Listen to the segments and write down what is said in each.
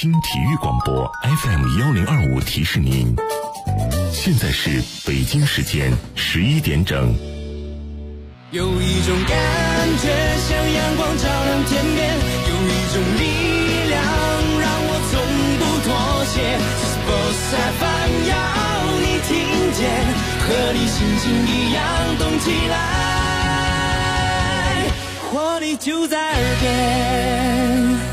京体育广播 FM1025提示您，现在是北京时间11点整。 有一种感觉像阳光照亮天边，有一种力量让我从不妥协。Sports FM 要你听见，和你心情一样动起来，活力就在耳边。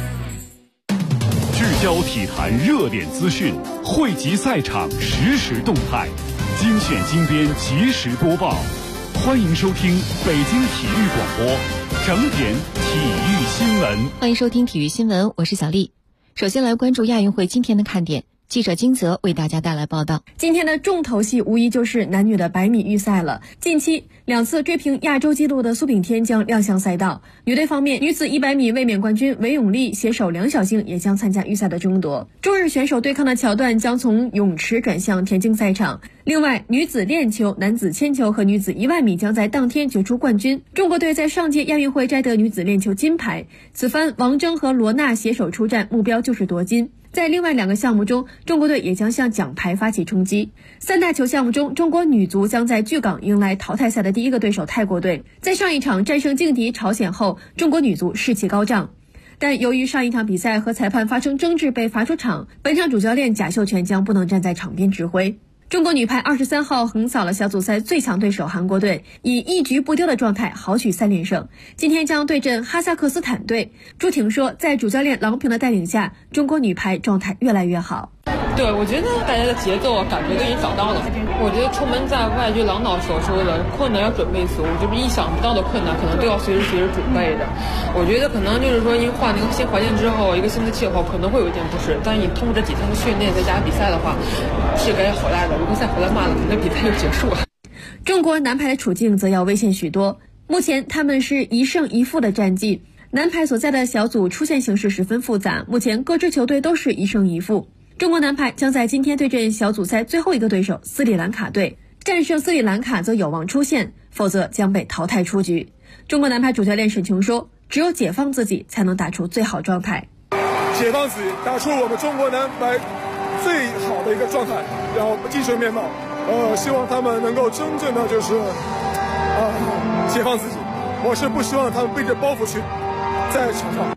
聚焦体坛热点资讯，汇集赛场实时动态，精选精编及时播报。欢迎收听北京体育广播整点体育新闻。 欢迎收听体育新闻，我是小丽。首先来关注亚运会今天的看点，记者金泽为大家带来报道。 今天的重头戏无疑就是男女的100米预赛了。近期2次追平亚洲纪录的苏炳添将亮相赛道。女队方面，女子100米卫冕冠军韦永丽携手梁小星也将参加预赛的争夺。中日选手对抗的桥段将从泳池转向田径赛场。另外，女子链球、男子铅球和女子10000米将在当天决出冠军。中国队在上届亚运会摘得女子链球金牌，此番王铮和罗娜携手出战，目标就是夺金。在另外2个项目中，中国队也将向奖牌发起冲击。3大球项目中，中国女足将在巨港迎来淘汰赛的第一个对手泰国队。在上一场战胜劲敌朝鲜后，中国女足士气高涨。但由于上一场比赛和裁判发生争执被罚出场，本场主教练贾秀全将不能站在场边指挥。中国女排23号横扫了小组赛最强对手韩国队，以1局不丢的状态豪取3连胜。今天将对阵哈萨克斯坦队。朱婷说，在主教练郎平的带领下，中国女排状态越来越好。 对，我觉得大家的节奏感觉都已经找到了。我觉得出门在外，就郎导所说的困难要准备足，就是意想不到的困难可能都要随时准备的。我觉得可能就是说，因为换了一个新环境之后，一个新的气候，可能会有一点不适，但你通过这几天的训练再加比赛的话，是该回来的。如果再回来慢了，可能比赛就结束了。 中国男排的处境则要危险许多，目前他们是1胜1负的战绩。男排所在的小组出线形势十分复杂，目前各支球队都是1胜1负。中国男排将在今天对阵小组赛最后一个对手斯里兰卡队，战胜斯里兰卡则有望出线，否则将被淘汰出局。中国男排主教练沈琼说，只有解放自己才能打出最好状态， 解放自己，打出我们中国男排最好的一个状态，然后精神面貌。希望他们能够真正的就是解放自己。我是不希望他们背着包袱去在场上。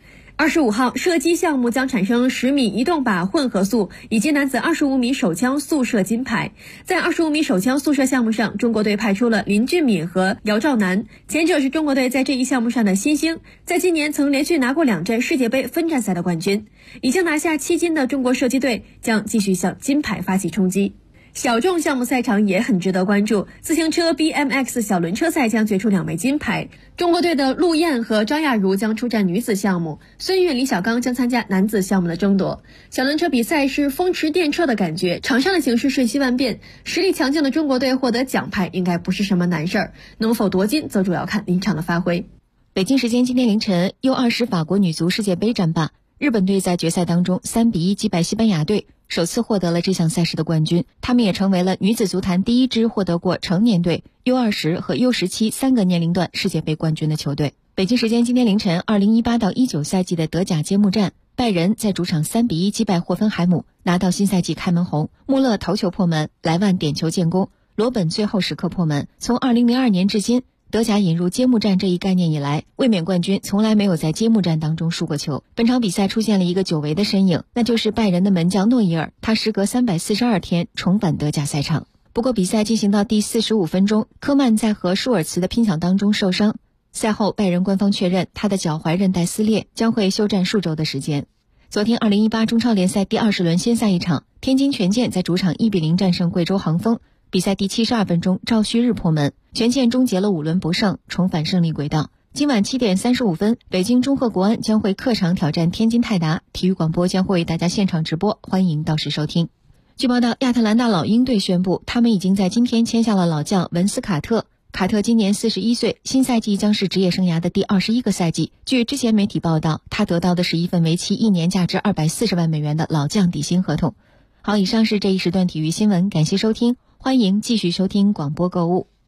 25号射击项目将产生10米移动靶混合速以及男子25米手枪速射金牌。在25米手枪速射项目上，中国队派出了林俊敏和姚兆南，前者是中国队在这一项目上的新星，在今年曾连续拿过2站世界杯分站赛的冠军。已经拿下7金的中国射击队将继续向金牌发起冲击。小众项目赛场也很值得关注，自行车 BMX 小轮车赛将决出2枚金牌。中国队的陆燕和张亚茹将出战女子项目，孙悦、李小刚将参加男子项目的争夺。小轮车比赛是风驰电掣的感觉，场上的形势瞬息万变，实力强劲的中国队获得奖牌应该不是什么难事儿，能否夺金则主要看临场的发挥。 北京时间今天凌晨，U20法国女足世界杯战罢，日本队在决赛当中3-1击败西班牙队，首次获得了这项赛事的冠军。他们也成为了女子足坛第1支获得过成年队、U20 和 U17 3个年龄段世界杯冠军的球队。北京时间今天凌晨，2018到19赛季的德甲揭幕战，拜仁在主场3-1击败霍芬海姆，拿到新赛季开门红。穆勒头球破门，莱万点球建功，罗本最后时刻破门。从2002年至今，德甲引入揭幕战这一概念以来，卫冕冠军从来没有在揭幕战当中输过球。本场比赛出现了一个久违的身影，那就是拜仁的门将诺伊尔，他时隔342天重返德甲赛场。不过比赛进行到第45分钟，科曼在和舒尔茨的拼抢当中受伤，赛后拜仁官方确认他的脚踝韧带撕裂，将会休战数周的时间。昨天2018中超联赛第20轮先赛一场，天津权健在主场1-0战胜贵州杭丰，比赛第72分钟赵旭日破门，权健终结了5轮不胜，重返胜利轨道。今晚7点35分，北京中赫国安将会客场挑战天津泰达，体育广播将会为大家现场直播，欢迎到时收听。据报道，亚特兰大老鹰队宣布，他们已经在今天签下了老将文斯卡特。卡特今年41岁，新赛季将是职业生涯的第21个赛季。据之前媒体报道，他得到的是一份为期1年价值240万美元的老将底薪合同。好，以上是这一时段体育新闻，感谢收听，欢迎继续收听广播购物。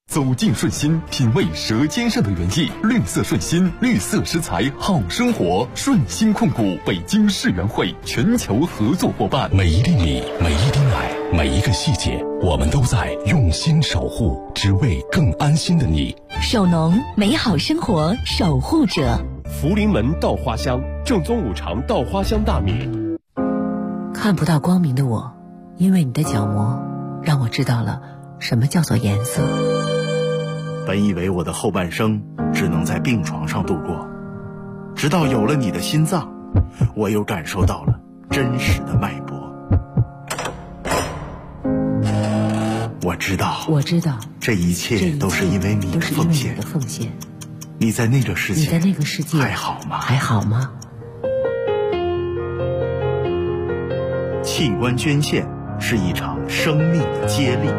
走进顺心，品味舌尖上的原意。绿色顺心，绿色食材好生活。顺心控股北京世园会全球合作伙伴。 每一粒米，每一滴奶，每一个细节，我们都在用心守护，只为更安心的你。 守农，美好生活守护者。 福临门稻花香，正宗五常稻花香大米。 看不到光明的我，因为你的角膜，让我知道了什么叫做颜色。 本以为我的后半生只能在病床上度过，直到有了你的心脏，我又感受到了真实的脉搏。我知道，这一切都是因为你的奉献。你在那个世界还好吗？器官捐献是一场生命的接力。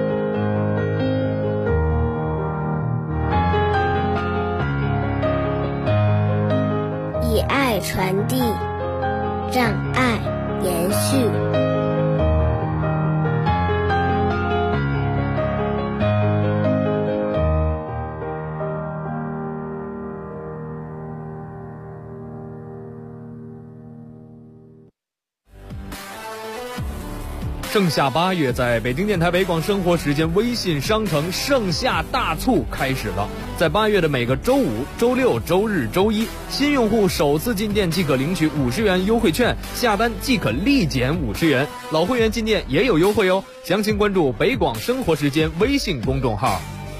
以爱传递，让爱延续。 盛夏8月，在北京电台北广生活时间微信商城盛夏大促开始了。在8月的每个周五、周六、周日、周一，新用户首次进店即可领取50元优惠券，下单即可立减50元。老会员进店也有优惠哦。详情关注北广生活时间微信公众号。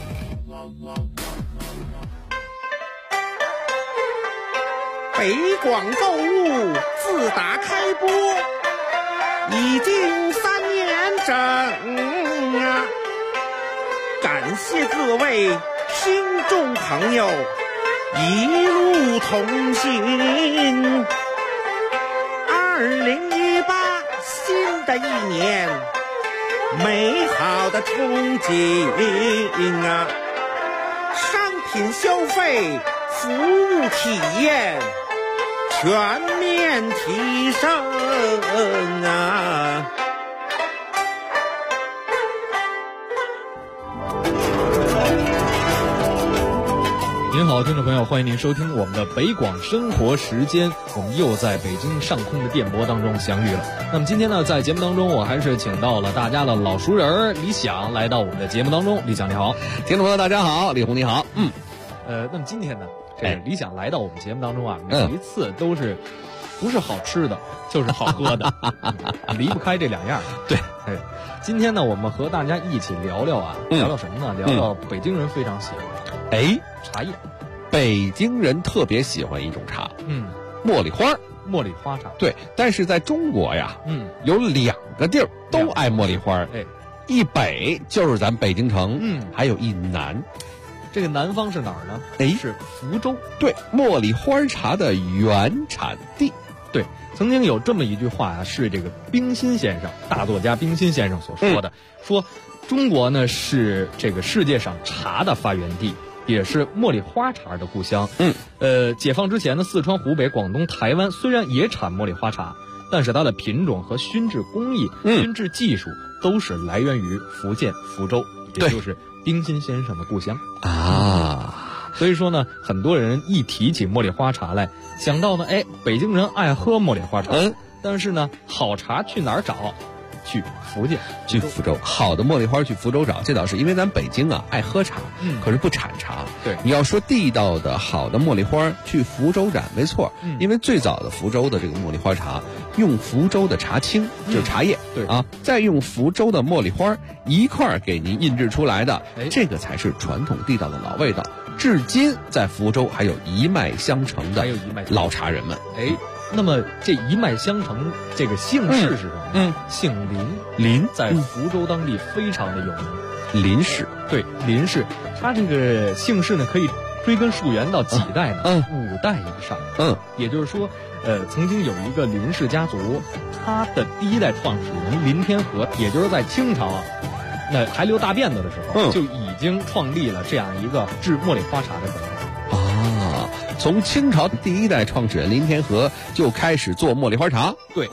北广购物自打开播已经3年整啊！感谢各位听众朋友一路同行。2018新的一年，美好的憧憬啊！商品消费、服务体验全面提升啊！ 您好，听众朋友，欢迎您收听我们的北广生活时间，我们又在北京上空的电波当中相遇了。那么今天呢，在节目当中，我还是请到了大家的老熟人李想来到我们的节目当中。李想你好。 听众朋友大家好，李红你好。 那么今天呢，这个李想来到我们节目当中啊，每一次都是不是好吃的，就是好喝的，离不开这两样。 对， 今天呢，我们和大家一起聊聊啊，聊聊什么呢？聊聊北京人非常喜欢茶叶。 北京人特别喜欢一种茶，茉莉花。 茉莉花茶。 对，但是在中国呀，有2个地儿都爱茉莉花，一北就是咱北京城，还有一南。 这个南方是哪儿呢？是福州。 对，茉莉花茶的原产地。 对，曾经有这么一句话啊，是这个冰心先生，大作家冰心先生所说的，说中国呢是这个世界上茶的发源地，也是茉莉花茶的故乡。解放之前呢，四川、湖北、广东、台湾虽然也产茉莉花茶，但是它的品种和熏制工艺、熏制技术都是来源于福建福州，也就是冰心先生的故乡啊。 所以说呢，很多人一提起茉莉花茶来，想到呢，北京人爱喝茉莉花茶，但是呢，好茶去哪儿找？去福建， 去福州。好的茉莉花去福州找，这倒是因为咱北京啊爱喝茶，可是不产茶。 对， 你要说地道的好的茉莉花去福州产，没错，因为最早的福州的这个茉莉花茶用福州的茶青，就是茶叶， 对啊，再用福州的茉莉花一块儿给您印制出来的，这个才是传统地道的老味道。至今在福州还有一脉相承的老茶人们。 那么这一脉相承这个姓氏是什么呢？姓林，在福州当地非常的有名。 林氏， 对，林氏，他这个姓氏呢可以追根溯源到几代呢？5代以上。也就是说，曾经有一个林氏家族，他的第一代创始人林天和，也就是在清朝啊，那还留大辫子的时候，就已经创立了这样一个制茉莉花茶的本事从清朝第一代创始人林天和就开始做茉莉花茶。 对，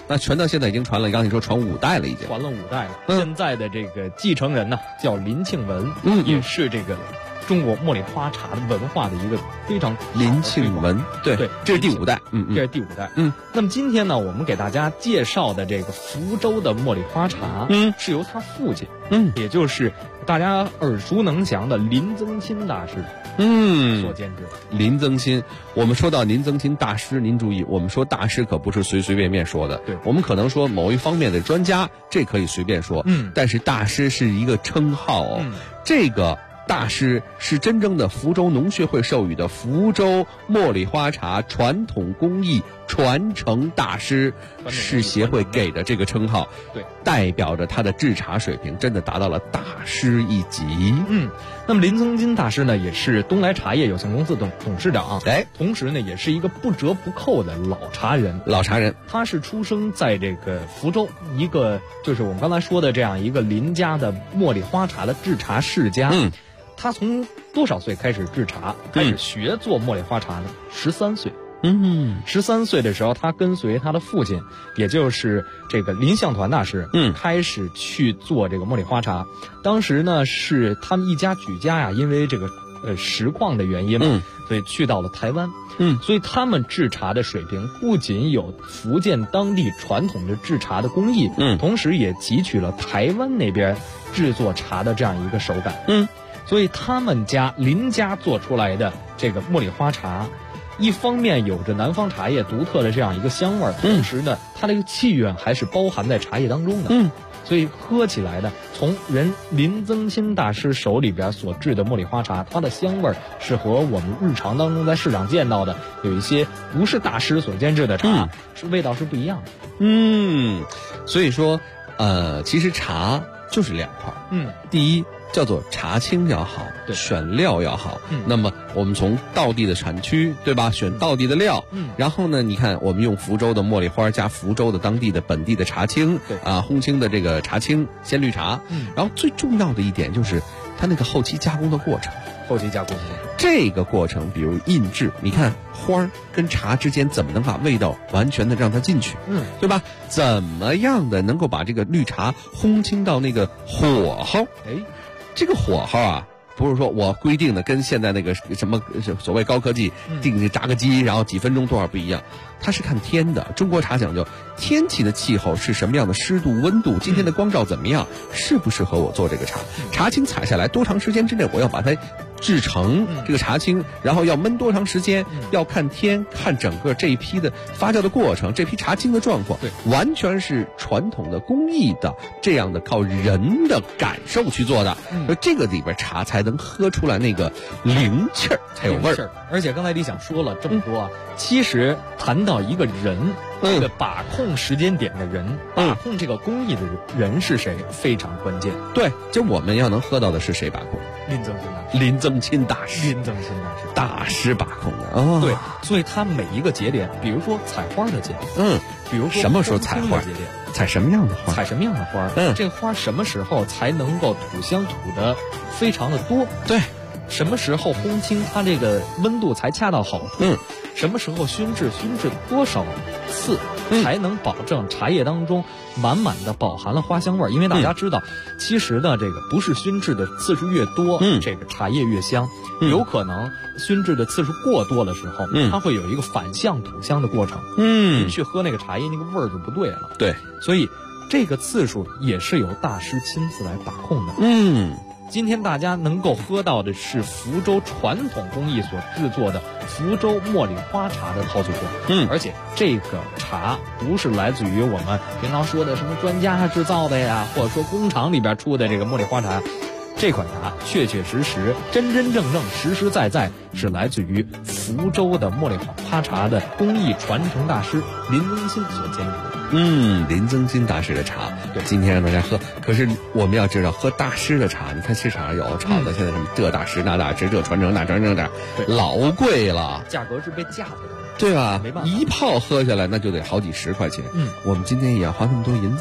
那传到现在已经传了，刚才你说传5代了，已经传了5代了。现在的这个继承人呢，叫林庆文，也是这个中国茉莉花茶的文化的一个非常林庆文，对，这是第5代， 这是第5代。那么今天呢，我们给大家介绍的这个福州的茉莉花茶，是由他父亲，也就是大家耳熟能详的林增钦大师，所监制。 林增钦，我们说到林增钦大师，您注意，我们说大师可不是随随便便说的， 对， 我们可能说某一方面的专家，这可以随便说，但是大师是一个称号哦，这个大师是真正的福州农学会授予的福州茉莉花茶传统工艺传承大师，是协会给的这个称号， 对， 代表着他的制茶水平真的达到了大师一级。 那么林增钦大师呢，也是东来茶叶有限公司董事长，同时呢，也是一个不折不扣的老茶人。他是出生在这个福州一个就是我们刚才说的这样一个林家的茉莉花茶的制茶世家。他从多少岁开始制茶，开始学做茉莉花茶呢？13岁。13岁的时候，他跟随他的父亲，也就是这个林相团大师，开始去做这个茉莉花茶。当时呢，是他们一家举家呀，因为这个实况的原因嘛，所以去到了台湾。所以他们制茶的水平不仅有福建当地传统的制茶的工艺，同时也汲取了台湾那边制作茶的这样一个手感。所以他们家林家做出来的这个茉莉花茶，一方面有着南方茶叶独特的这样一个香味，同时呢，它这个气韵还是包含在茶叶当中的。所以喝起来呢，从林增钦大师手里边所制的茉莉花茶，它的香味是和我们日常当中在市场见到的有一些不是大师所监制的茶，是味道是不一样的。 所以说，其实茶就是2块。第一叫做茶青要好，选料要好。那么我们从道地的产区，对吧？选道地的料。然后呢，你看我们用福州的茉莉花加福州的当地的本地的茶青，烘青的这个茶青鲜绿茶。然后最重要的一点就是它那个后期加工的过程。这个过程，比如印制，你看花跟茶之间怎么能把味道完全的让它进去，对吧？怎么样的能够把这个绿茶烘青到那个火候？这个火候啊，不是说我规定的跟现在那个什么所谓高科技定炸个鸡，然后几分钟多少不一样，它是看天的。中国茶讲究天气的气候是什么样的湿度温度，今天的光照怎么样，适不适合我做这个茶。茶青采下来多长时间之内我要把它制成这个茶青，然后要焖多长时间，要看天，看整个这一批的发酵的过程，这批茶青的状况，完全是传统的工艺的这样的靠人的感受去做的。这个里边茶才能喝出来那个灵气儿，才有味儿。 而且刚才李想说了这么多其实谈到一个人，这个把控时间点的人，把控这个工艺的人是谁，非常关键。 对，就我们要能喝到的是谁把控？林增钦大师大师把控的。 对，所以他每一个节点，比如说采花的节点，比如说什么时候采花节点， 采什么样的花， 这个花什么时候才能够吐香吐的非常的多？ 对， 什么时候烘青它这个温度才恰到好处？什么时候熏制多少次才能保证茶叶当中满满的饱含了花香味儿？因为大家知道，其实呢，这个不是熏制的次数越多，这个茶叶越香。有可能熏制的次数过多的时候，它会有一个反向吐香的过程。你去喝那个茶叶，那个味儿就不对了。 对， 所以这个次数也是由大师亲自来把控的。今天大家能够喝到的是福州传统工艺所制作的福州茉莉花茶的套组货。而且这个茶不是来自于我们平常说的什么专家制造的呀，或者说工厂里边出的这个茉莉花茶。这款茶确确实实、真真正正、实实在在是来自于福州的茉莉花茶的工艺传承大师林增钦所监制的。 林增钦大师的茶，今天让大家喝。可是我们要知道，喝大师的茶，你看市场上有炒的，现在什么这大师那大师，这传承那传承的，老贵了， 价格是被架子的， 对吧？ 没办法， 一泡喝下来那就得好几10块钱。 我们今天也要花那么多银子。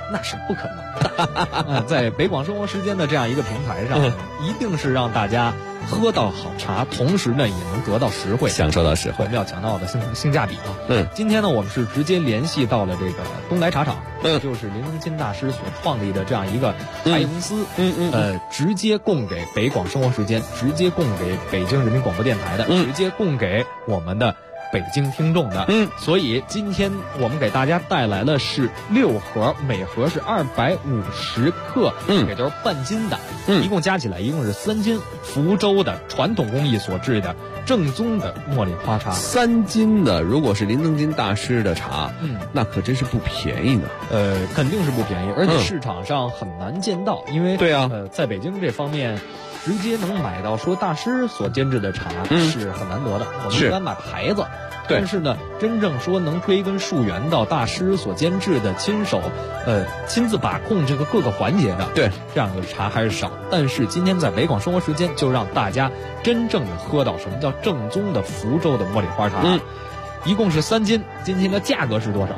那是不可能的。在北广生活时间的这样一个平台上，一定是让大家喝到好茶，同时呢也能得到实惠， 享受到实惠。 我们要强调的性价比啊。今天呢我们是直接联系到了这个东来茶厂，就是林增钦大师所创立的这样一个茶叶公司，直接供给北广生活时间，直接供给北京人民广播电台的，直接供给我们的北京听众的，所以今天我们给大家带来的是6盒，每盒是250克，也都是半斤的，一共加起来一共是3斤，福州的传统工艺所制的正宗的茉莉花茶 ，3斤的，如果是林增钦大师的茶，那可真是不便宜呢。 肯定是不便宜，而且市场上很难见到，因为对啊， 在北京这方面。直接能买到说大师所监制的茶是很难得的，我们一般买牌子，但是呢，真正说能追根溯源到大师所监制的亲手，亲自把控这个各个环节的， 对， 这样的茶还是少。但是今天在北广生活时间，就让大家真正的喝到什么叫正宗的福州的茉莉花茶，一共是3斤，今天的价格是多少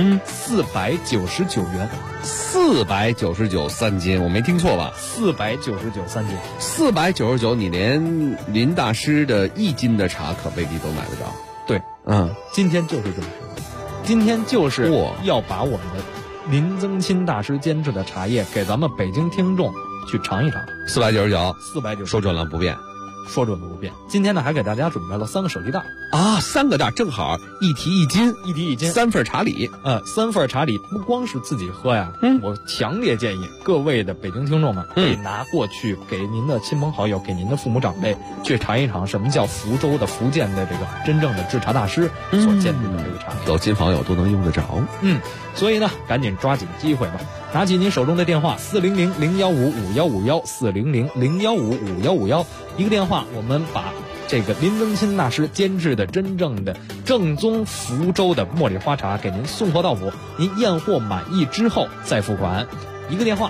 ？499元 ，499 3斤，我没听错吧 ？499 3斤 ，499，你连林大师的1斤的茶可未必都买得着。 对，今天就是这么说，今天就是要把我们的林增钦大师监制的茶叶给咱们北京听众去尝一尝。499， 说准了不变。 说准不变。今天呢，还给大家准备了3个手提袋啊，3个袋正好一提1斤，3份茶礼。 3份茶礼不光是自己喝呀，我强烈建议各位的北京听众们可以拿过去给您的亲朋好友，给您的父母长辈去尝一尝什么叫福州的福建的这个真正的制茶大师所监制的这个茶， 有亲朋友都能用得着。 所以呢，赶紧抓紧机会吧，拿起您手中的电话400-015-5151，400-015-5151，一个电话，我们把这个林增钦大师监制的真正的正宗福州的茉莉花茶给您送货到府，您验货满意之后再付款。一个电话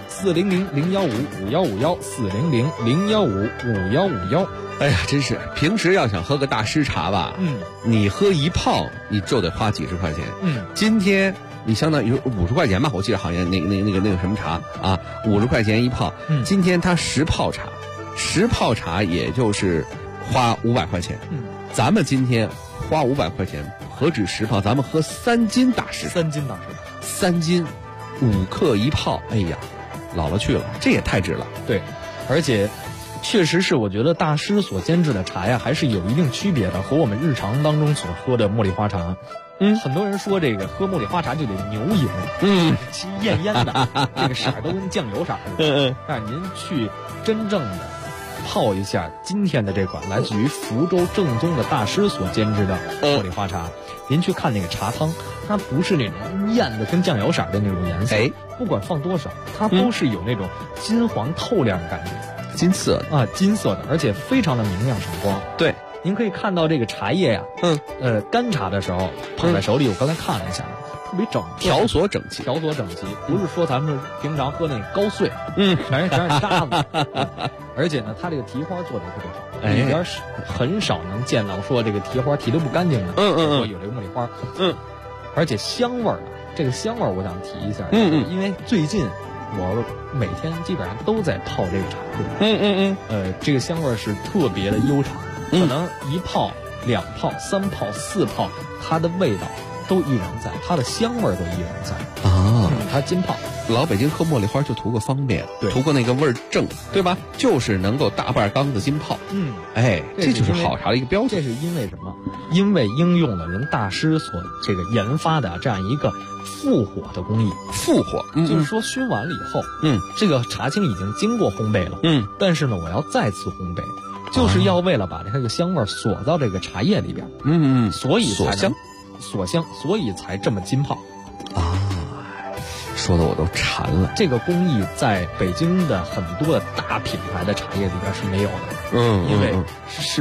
400-015-5151，400-015-5151。 哎呀，真是平时要想喝个大师茶吧，你喝一泡你就得花几十块钱。今天你相当于50块钱吧，我记得好像那个什么茶啊，50块钱一泡。今天它10泡茶也就是花500块钱。咱们今天花500块钱，何止10泡，咱们喝3斤大师，3斤5克一泡，哎呀，老了去了，这也太值了。 对，而且确实是我觉得大师所监制的茶呀，还是有一定区别的，和我们日常当中所喝的茉莉花茶。很多人说这个喝茉莉花茶就得牛饮，其艳艳的，这个色都跟酱油色似的。但您去真正的泡一下今天的这款来自于福州正宗的大师所监制的茉莉花茶，您去看那个茶汤，它不是那种艳的跟酱油色的那种颜色，不管放多少，它都是有那种金黄透亮的感觉， 金色的，而且非常的明亮闪光。 对， 您可以看到这个茶叶呀，干茶的时候捧在手里，我刚才看了一下，特别整， 条索整齐， 不是说咱们平常喝那高碎，全是渣子，而且呢，它这个提花做的特别好，里边很少能见到说这个提花提得不干净的，说有这个茉莉花，而且香味儿呢，这个香味儿我想提一下，因为最近我每天基本上都在泡这个茶喝，这个香味儿是特别的悠长，可能1泡、2泡、3泡、4泡，它的味道都依然在，它的香味儿都依然在啊。它浸泡， 老北京喝茉莉花就图个方便，图个那个味儿正，对吧？就是能够大半缸子浸泡。这就是好茶的一个标准。 这是因为什么？因为应用了人大师所这个研发的这样一个复火的工艺。 复火， 就是说熏完了以后，这个茶青已经经过烘焙了，但是呢，我要再次烘焙。就是要为了把这个香味锁到这个茶叶里边，所以锁香， 所以才这么浸泡啊！说的我都馋了。 这个工艺在北京的很多的大品牌的茶叶里边是没有的，因为是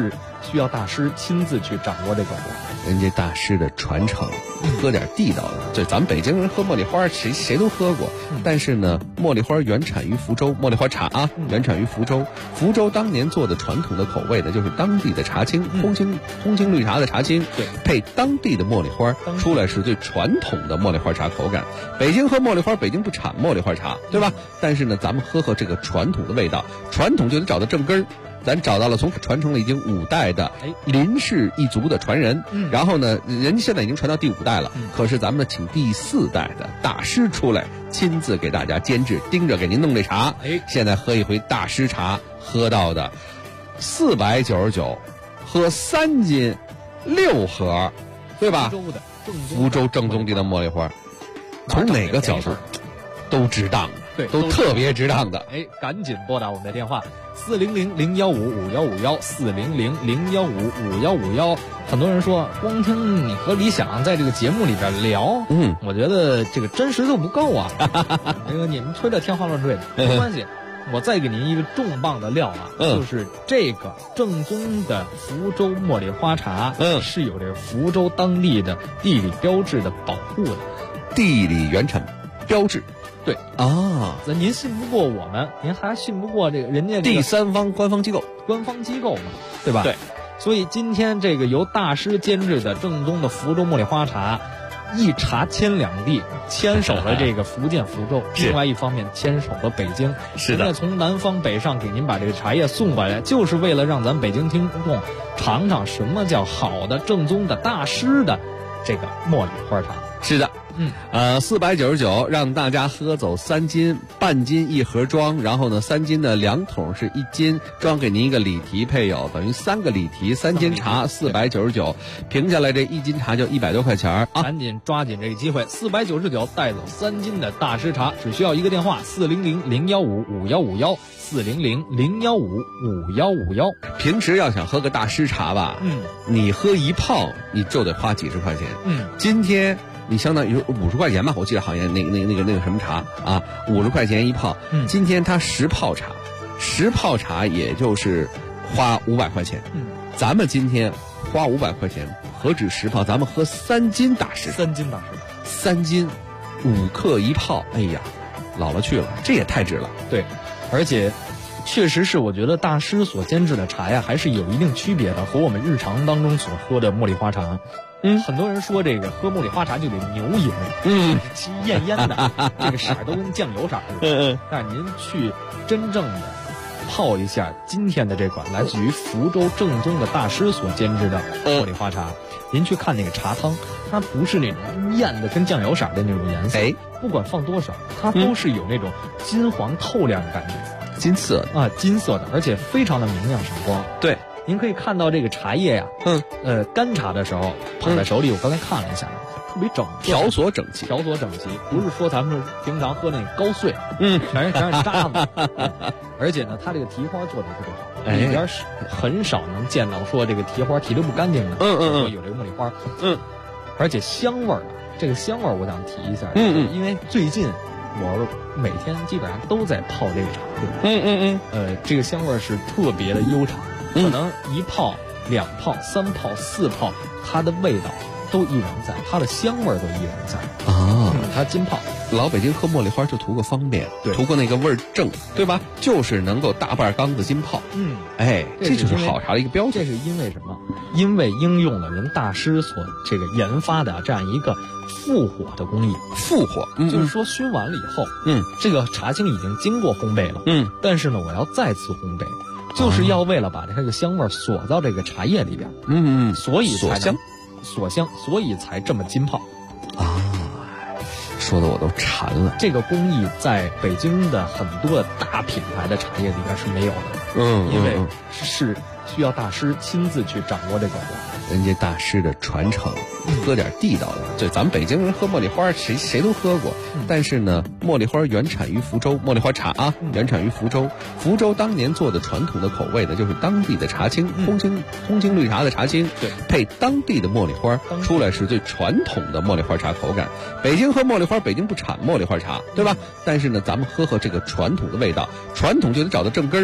需要大师亲自去掌握这个。 人家大师的传承，喝点地道的。对，咱们北京人喝茉莉花，谁都喝过。但是呢，茉莉花原产于福州，茉莉花茶啊，原产于福州。福州当年做的传统的口味呢，就是当地的茶青，通青绿茶的茶青， 对， 配当地的茉莉花，出来是最传统的茉莉花茶口感。北京喝茉莉花，北京不产茉莉花茶，对吧？但是呢，咱们喝这个传统的味道，传统就得找到正根儿。咱找到了从传承了已经5代的林氏一族的传人，然后呢，人家现在已经传到第5代了，可是咱们请第4代的大师出来，亲自给大家监制，盯着给您弄这茶。现在喝一回大师茶，喝到的499，喝3斤6盒，对吧？福州正宗地的茉莉花，从哪个角度都值当的。 对， 都特别值当的。 赶紧拨打我们的电话400-015-5151，400-015-5151。很多人说，光听你和李想在这个节目里边聊，我觉得这个真实度不够啊。这个你们吹的天花乱坠的，没关系。我再给您一个重磅的料啊，就是这个正宗的福州茉莉花茶，是有这个福州当地的地理标志的保护的， 地理原产标志。对啊， 您信不过我们，您还信不过这个人家第三方官方机构嘛，对吧？ 对， 所以今天这个由大师监制的正宗的福州茉莉花茶，一茶牵两地，牵手了这个福建福州，另外一方面牵手了北京。 是的， 现在从南方北上给您把这个茶叶送过来，就是为了让咱北京听众尝尝什么叫好的正宗的大师的这个茉莉花茶。 是的。499让大家喝走3斤，半斤一盒装，然后呢3斤的2桶是1斤，装给您一个礼提配有，等于3个礼提3斤茶499，平下来这1斤茶就100多块钱啊！ 赶紧抓紧这个机会，499带走3斤的大师茶，只需要一个电话400-015-5151，400-015-5151。 平时要想喝个大师茶吧，你喝一泡你就得花几十块钱，今天。你相当于50块钱吧，我记得好像那个什么茶啊，50块钱一泡。今天它10泡茶也就是花500块钱。咱们今天花500块钱，何止10泡，咱们喝3斤大师 ，3斤 5克一泡，哎呀，老了去了，这也太值了。 对，而且确实是我觉得大师所监制的茶呀，还是有一定区别的，和我们日常当中所喝的茉莉花茶。很多人说这个喝茉莉花茶就得牛饮，其艳艳的，这个色儿都跟酱油色似的。但是您去真正的泡一下今天的这款来自于福州正宗的大师所监制的茉莉花茶，您去看那个茶汤，它不是那种艳的跟酱油色的那种颜色，不管放多少，它都是有那种金黄透亮的感觉， 金色的，而且非常的明亮闪光。 对。 您可以看到这个茶叶呀，干茶的时候捧在手里，我刚才看了一下，特别整齐， 条索整齐， 不是说咱们平常喝那个高碎，全是渣子，而且呢，它这个提花做的特别好，里边很少能见到说这个提花提的不干净的，有这个茉莉花，而且香味儿，这个香味儿我想提一下，因为最近我每天基本上都在泡这个茶，这个香味儿是特别的悠长。可能1泡、2泡、3泡、4泡，它的味道都依然在，它的香味都依然在啊。它浸泡， 老北京喝茉莉花就图个方便，图个那个味儿正，对吧？就是能够大半缸子浸泡。这就是好茶的一个标准。 这是因为什么？因为应用了人大师所这个研发的这样一个复火的工艺。 复火， 就是说熏完了以后，这个茶青已经经过烘焙了，但是呢，我要再次烘焙。就是要为了把这个香味锁到这个茶叶里边，所以才锁香，所以才这么浸泡啊！说的我都馋了。 这个工艺在北京的很多大品牌的茶叶里边是没有的，因为是需要大师亲自去掌握这个。 人家大师的传承，喝点地道的。对，咱们北京人喝茉莉花，谁都喝过。但是呢，茉莉花原产于福州，茉莉花茶啊，原产于福州。福州当年做的传统的口味呢，就是当地的茶青，通青绿茶的茶青， 对， 配当地的茉莉花，出来是最传统的茉莉花茶口感。北京喝茉莉花，北京不产茉莉花茶，对吧？但是呢，咱们喝这个传统的味道，传统就得找到正根儿。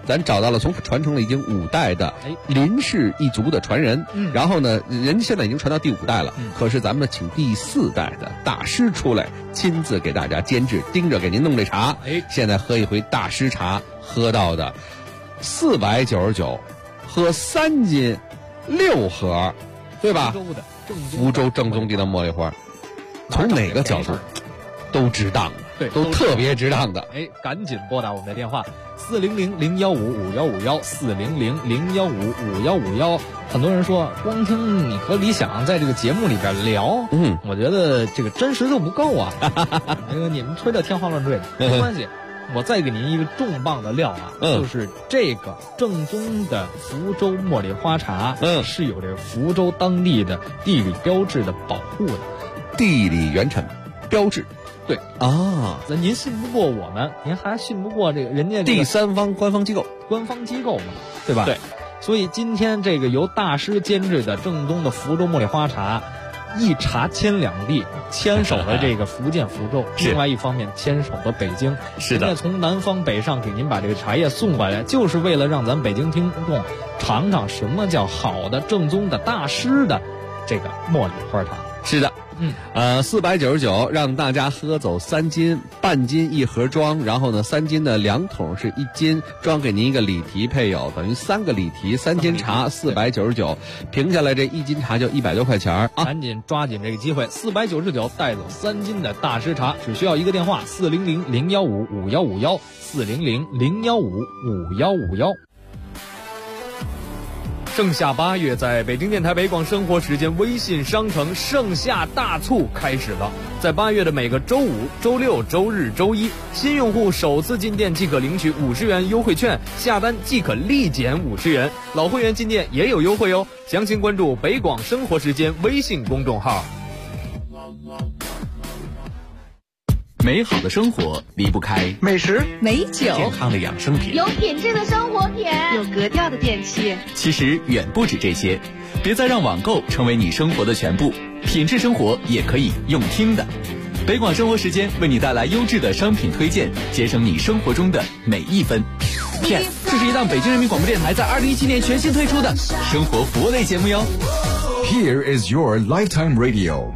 咱找到了从传承了已经5代的林氏一族的传人，然后呢，人家现在已经传到第5代了，可是咱们请第4代的大师出来，亲自给大家监制，盯着给您弄这茶。现在喝一回大师茶，喝到的499，喝3斤6盒，对吧？福州正宗地的茉莉花，从哪个角度都值当的， 对， 都特别值当的。 赶紧拨打我们的电话400-015-5151，400-015-5151。很多人说，光听你和李想在这个节目里边聊，我觉得这个真实度不够啊。那个你们吹的天花乱坠的，没关系。我再给您一个重磅的料啊，就是这个正宗的福州茉莉花茶，是有这个福州当地的地理标志的保护的， 地理原产标志。 对啊，您信不过我们，您还信不过这个人家第三方官方机构嘛，对吧？对，所以今天这个由大师监制的正宗的福州茉莉花茶。一茶牵2地，牵手了这个福建福州，另外一方面牵手了北京。 是的， 现在从南方北上给您把这个茶叶送回来，就是为了让咱北京听众尝尝什么叫好的正宗的大师的这个茉莉花茶。 是的，499让大家喝走3斤，半斤1盒装，然后呢3斤的2桶是1斤，装给您一个礼提配有，等于3个礼提3斤茶499，平下来这1斤茶就100多块钱啊！ 赶紧抓紧这个机会，499带走3斤的大师茶，只需要一个电话400-015-5151，400-015-5151。盛夏8月，在北京电台北广生活时间微信商城盛夏大促开始了。在8月的每个周5、周6、周日、周一，新用户首次进店即可领取50元优惠券，下单即可立减50元。老会员进店也有优惠哦，详情关注北广生活时间微信公众号。 美好的生活离不开美食、 美酒、 健康的养生品， 有品质的生活品， 有格调的电器。 其实远不止这些，别再让网购成为你生活的全部，品质生活也可以用听的。北广生活时间为你带来优质的商品推荐，节省你生活中的每一分。 Yes， 这是一档北京人民广播电台在2017年全新推出的生活服务类节目哟。 Here is your lifetime radio。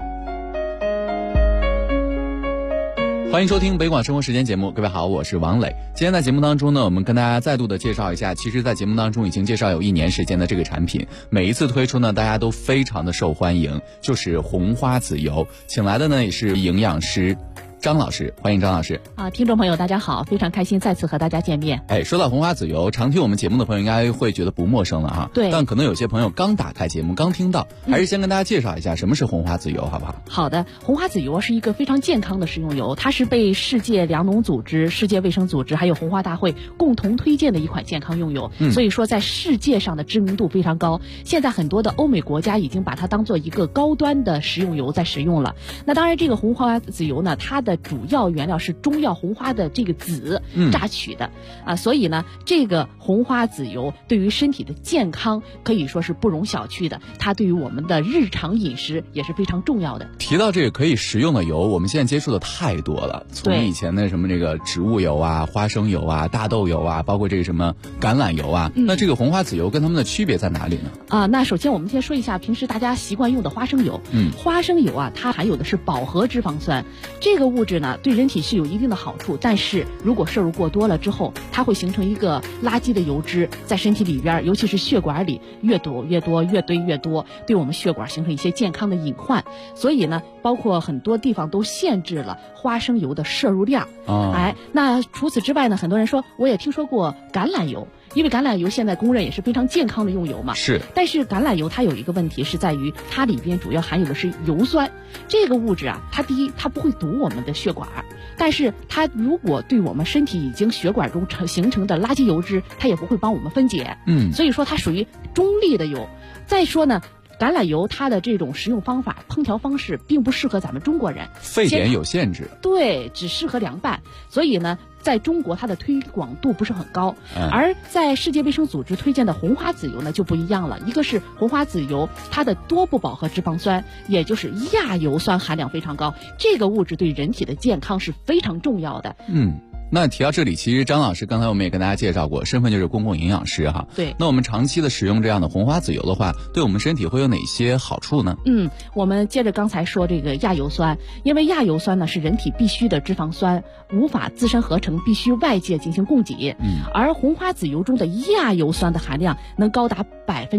欢迎收听北广生活时间节目，各位好，我是王磊。今天在节目当中呢，我们跟大家再度的介绍一下，其实在节目当中已经介绍有1年时间的这个产品，每一次推出呢，大家都非常的受欢迎，就是红花籽油。请来的呢也是营养师张老师，欢迎张老师。 听众朋友大家好，非常开心再次和大家见面。 说到红花籽油，常听我们节目的朋友应该会觉得不陌生了哈。 对。 但可能有些朋友刚打开节目，刚听到，还是先跟大家介绍一下什么是红花籽油，好不好？ 好的，红花籽油是一个非常健康的食用油，它是被世界粮农组织、世界卫生组织还有红花大会共同推荐的一款健康用油，所以说在世界上的知名度非常高。现在很多的欧美国家已经把它当做一个高端的食用油在使用了。那当然，这个红花籽油呢，它的主要原料是中药红花的这个籽榨取的所以呢，这个红花籽油对于身体的健康可以说是不容小觑的，它对于我们的日常饮食也是非常重要的。 提到这个可以食用的油，我们现在接触的太多了，从以前的什么这个植物油啊、花生油啊、大豆油啊，包括这个什么橄榄油啊，那这个红花籽油跟它们的区别在哪里呢？ 那首先我们先说一下平时大家习惯用的花生油。花生油啊，它含有的是饱和脂肪酸，这个物质呢对人体是有一定的好处，但是如果摄入过多了之后，它会形成一个垃圾的油脂在身体里边，尤其是血管里越堆越多，对我们血管形成一些健康的隐患。所以呢，包括很多地方都限制了花生油的摄入量。那除此之外呢，很多人说我也听说过橄榄油，因为橄榄油现在公认也是非常健康的用油嘛。 是。 但是橄榄油它有一个问题是在于它里边主要含有的是油酸，这个物质啊，它第一它不会堵我们的血管，但是它如果对我们身体已经血管中形成的垃圾油脂，它也不会帮我们分解。所以说它属于中立的油。再说呢，橄榄油它的这种食用方法、烹调方式并不适合咱们中国人， 沸点有限制。 对，只适合凉拌。所以呢，在中国它的推广度不是很高。而在世界卫生组织推荐的红花籽油呢就不一样了，一个是红花籽油它的多不饱和脂肪酸，也就是亚油酸含量非常高，这个物质对人体的健康是非常重要的。 那提到这里，其实张老师刚才我们也跟大家介绍过，身份就是公共营养师哈。 对。 那我们长期的使用这样的红花籽油的话，对我们身体会有哪些好处呢？ 我们接着刚才说这个亚油酸，因为亚油酸呢是人体必需的脂肪酸，无法自身合成，必须外界进行供给。而红花籽油中的亚油酸的含量能高达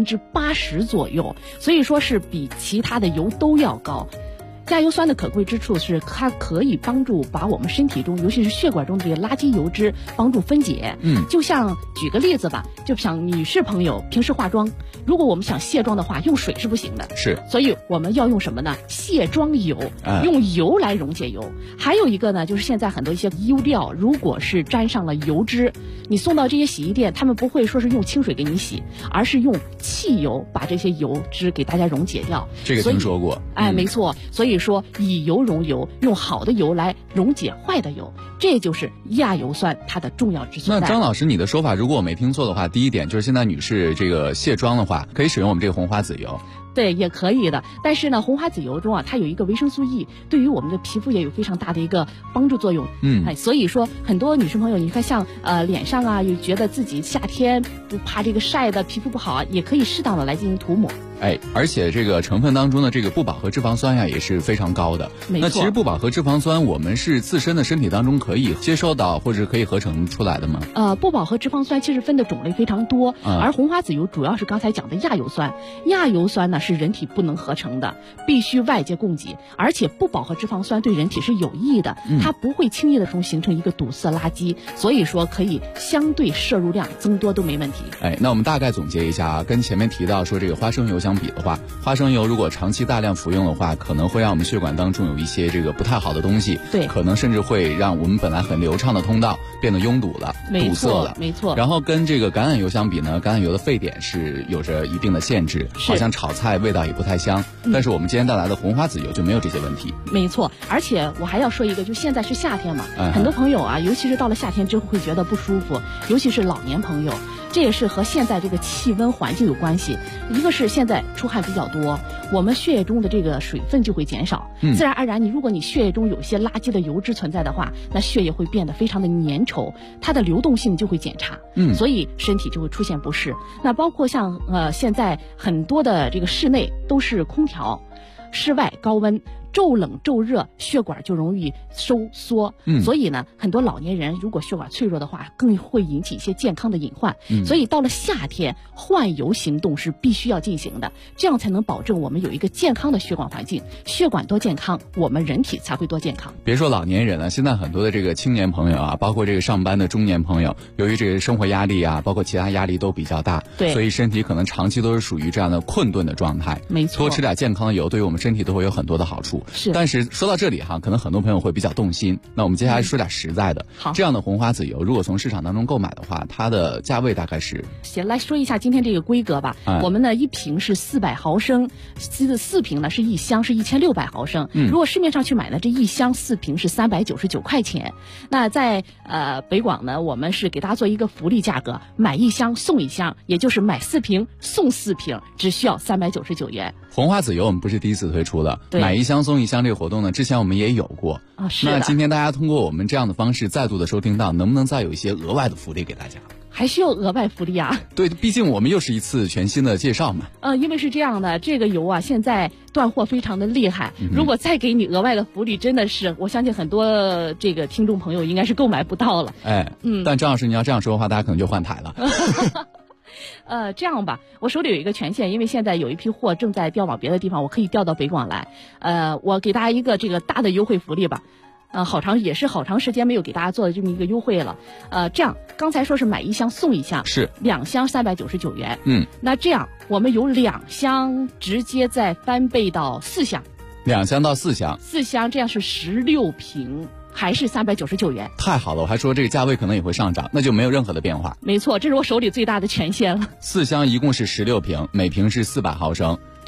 80%左右，所以说是比其他的油都要高。亚油酸的可贵之处是它可以帮助把我们身体中，尤其是血管中的这个垃圾油脂帮助分解。就像举个例子吧，就像女士朋友平时化妆，如果我们想卸妆的话，用水是不行的， 是， 所以我们要用什么呢？卸妆油，用油来溶解油。还有一个呢，就是现在很多一些衣料，如果是沾上了油脂，你送到这些洗衣店，他们不会说是用清水给你洗，而是用汽油把这些油脂给大家溶解掉。 这个听说过。 没错，所以说以油溶油，用好的油来溶解坏的油，这就是亚油酸它的重要之所在。 那张老师，你的说法如果我没听错的话，第一点就是现在女士这个卸妆的话，可以使用我们这个红花籽油。 对，也可以的。但是呢，红花籽油中啊，它有一个维生素 E， 对于我们的皮肤也有非常大的一个帮助作用。所以说很多女生朋友，你看像脸上啊，又觉得自己夏天不怕这个晒的皮肤不好啊，也可以适当的来进行涂抹。 而且这个成分当中的这个不饱和脂肪酸呀也是非常高的。 没错。 那其实不饱和脂肪酸我们是自身的身体当中可以接收到或者可以合成出来的吗？ 不饱和脂肪酸其实分的种类非常多，而红花籽油主要是刚才讲的亚油酸。亚油酸呢是人体不能合成的，必须外界供给，而且不饱和脂肪酸对人体是有益的，它不会轻易的形成一个堵塞垃圾，所以说可以相对摄入量增多都没问题。 那我们大概总结一下啊，跟前面提到说这个花生油相比的话，花生油如果长期大量服用的话，可能会让我们血管当中有一些这个不太好的东西， 对， 可能甚至会让我们本来很流畅的通道变得拥堵了，堵塞了， 没错。 然后跟这个橄榄油相比呢，橄榄油的沸点是有着一定的限制，好像炒菜味道也不太香。但是我们今天带来的红花籽油就没有这些问题。 没错，而且我还要说一个，就现在是夏天嘛，很多朋友啊，尤其是到了夏天之后会觉得不舒服，尤其是老年朋友。这也是和现在这个气温环境有关系，一个是现在出汗比较多，我们血液中的这个水分就会减少，自然而然如果你血液中有一些垃圾的油脂存在的话，那血液会变得非常的粘稠，它的流动性就会减差，所以身体就会出现不适。那包括像现在很多的这个室内都是空调，室外高温，骤冷骤热，血管就容易收缩，所以呢，很多老年人如果血管脆弱的话，更会引起一些健康的隐患。所以到了夏天，换油行动是必须要进行的，这样才能保证我们有一个健康的血管环境。血管多健康，我们人体才会多健康。 别说老年人了，现在很多的这个青年朋友啊，包括这个上班的中年朋友，由于这个生活压力啊，包括其他压力都比较大， 对， 所以身体可能长期都是属于这样的困顿的状态。 没错， 多吃点健康的油，对于我们身体都会有很多的好处。 是， 但是说到这里哈，可能很多朋友会比较动心。那我们接下来说点实在的。 好， 这样的红花籽油，如果从市场当中购买的话，它的价位大概是？ 先来说一下今天这个规格吧。我们呢，一瓶是400毫升，4瓶呢是一箱是1600毫升。如果市面上去买呢，这一箱4瓶是399块钱。那在北广呢，我们是给大家做一个福利价格，买一箱送一箱，也就是买4瓶送4瓶，只需要399元。 红花籽油我们不是第一次推出的，买一箱送一箱这个活动呢，之前我们也有过。 是的。 那今天大家通过我们这样的方式再度的收听到，能不能再有一些额外的福利给大家？ 还需要额外福利啊？ 对，毕竟我们又是一次全新的介绍嘛。 因为是这样的，这个油啊现在断货非常的厉害，如果再给你额外的福利，真的是我相信很多这个听众朋友应该是购买不到了。 但张老师你要这样说的话，大家可能就换台了。 这样吧，我手里有一个权限，因为现在有一批货正在调往别的地方，我可以调到北广来。我给大家一个这个大的优惠福利吧。好长时间没有给大家做的这么一个优惠了。这样刚才说是买一箱送一箱， 是 2箱399元。那这样我们有2箱直接再翻倍到4箱 ，2箱到4箱 ，4箱这样是16瓶。还是399元， 太好了！我还说这个价位可能也会上涨，那就没有任何的变化。 没错，这是我手里最大的权限了。 4箱一共是16瓶，每瓶是400毫升。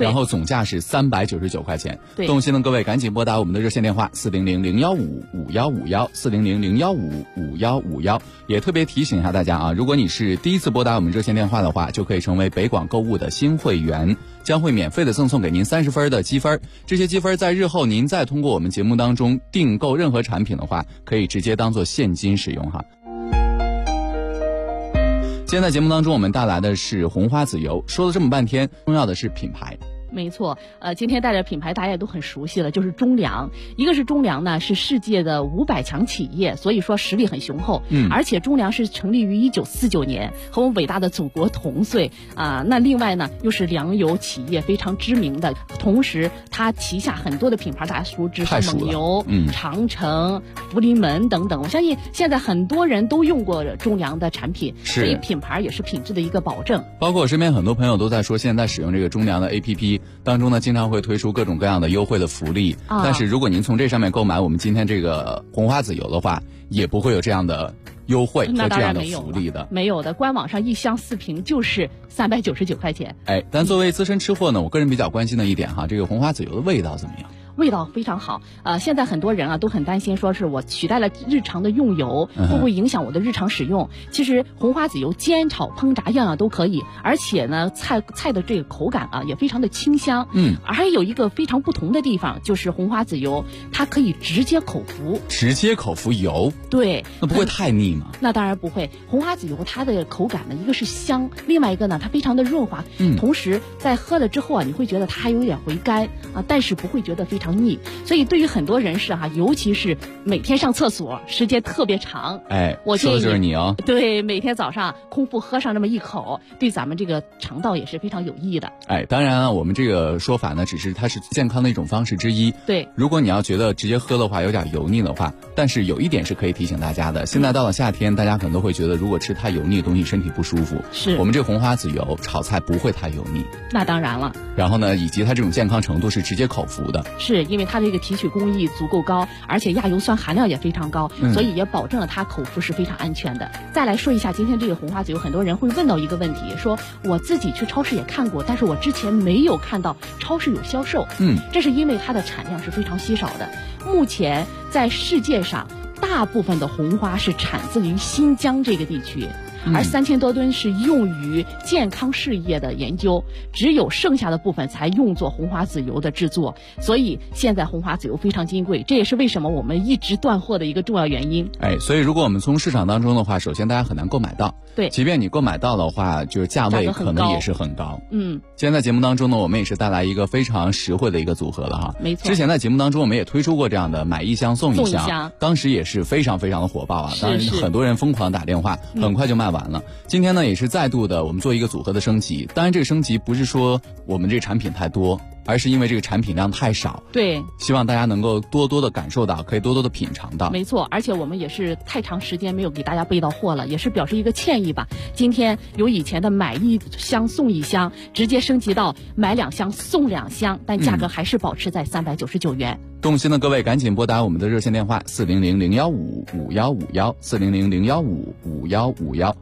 然后总价是399块钱。 对， 动心的各位赶紧拨打我们的热线电话400-015-5151，400-015-5151。也特别提醒一下大家啊，如果你是第一次拨打我们热线电话的话，就可以成为北广购物的新会员，将会免费的赠送给您30分的积分。这些积分在日后您再通过我们节目当中订购任何产品的话，可以直接当做现金使用哈。今天在节目当中我们带来的是红花籽油，说了这么半天，重要的是品牌。 没错，今天带着品牌大家也都很熟悉了，就是中粮。一个是中粮呢是世界的500强企业，所以说实力很雄厚。而且中粮是成立于1949年，和我们伟大的祖国同岁啊。那另外呢又是粮油企业非常知名的，同时它旗下很多的品牌大家熟知，像蒙牛、长城、福临门等等。我相信现在很多人都用过中粮的产品，所以品牌也是品质的一个保证。 包括我身边很多朋友都在说，现在使用这个中粮的 APP。当中呢，经常会推出各种各样的优惠的福利，但是如果您从这上面购买我们今天这个红花籽油的话，也不会有这样的优惠和这样的福利的。 没有的，官网上1箱4瓶就是399块钱。 但作为资深吃货呢，我个人比较关心的一点哈，这个红花籽油的味道怎么样？ 味道非常好，现在很多人啊都很担心，说是我取代了日常的用油，会不会影响我的日常使用？其实红花籽油煎炒烹炸样样都可以，而且呢菜的这个口感啊也非常的清香。还有一个非常不同的地方，就是红花籽油它可以直接口服。 直接口服油？ 对。 那不会太腻吗？ 那当然不会，红花籽油它的口感呢，一个是香，另外一个呢它非常的润滑，同时在喝了之后啊，你会觉得它还有点回甘啊，但是不会觉得非常腻。所以对于很多人士哈，尤其是每天上厕所时间特别长，我建议说的就是你哦。 对，每天早上空腹喝上那么一口，对咱们这个肠道也是非常有益的。 当然啊，我们这个说法呢，只是它是健康的一种方式之一。 对， 如果你要觉得直接喝的话有点油腻的话，但是有一点是可以提醒大家的，现在到了夏天，大家可能都会觉得如果吃太油腻的东西身体不舒服。 是， 我们这个红花籽油炒菜不会太油腻。 那当然了。 然后呢，以及它这种健康程度是直接口服的。 是因为它这个提取工艺足够高，而且亚油酸含量也非常高，所以也保证了它口服是非常安全的。再来说一下今天这个红花籽油，很多人会问到一个问题，说我自己去超市也看过，但是我之前没有看到超市有销售。这是因为它的产量是非常稀少的。目前在世界上大部分的红花是产自于新疆这个地区，而3000多吨是用于健康事业的研究，只有剩下的部分才用作红花籽油的制作，所以现在红花籽油非常金贵，这也是为什么我们一直断货的一个重要原因。 所以如果我们从市场当中的话，首先大家很难购买到。 对， 即便你购买到的话，就是价位可能也是很高。今天在节目当中呢，我们也是带来一个非常实惠的一个组合了哈。 没错。 之前在节目当中我们也推出过这样的买1箱送1箱，当时也是非常非常的火爆啊，当然很多人疯狂打电话，很快就卖完了。今天呢也是再度的我们做一个组合的升级，当然这个升级不是说我们这个产品太多，而是因为这个产品量太少。 对， 希望大家能够多多的感受到，可以多多的品尝到。 没错，而且我们也是太长时间没有给大家备到货了，也是表示一个歉意吧。今天由以前的买1箱送1箱，直接升级到买2箱送2箱，但价格还是保持在399元。 动心的各位赶紧拨打我们的热线电话400-015-5151，400-015-5151。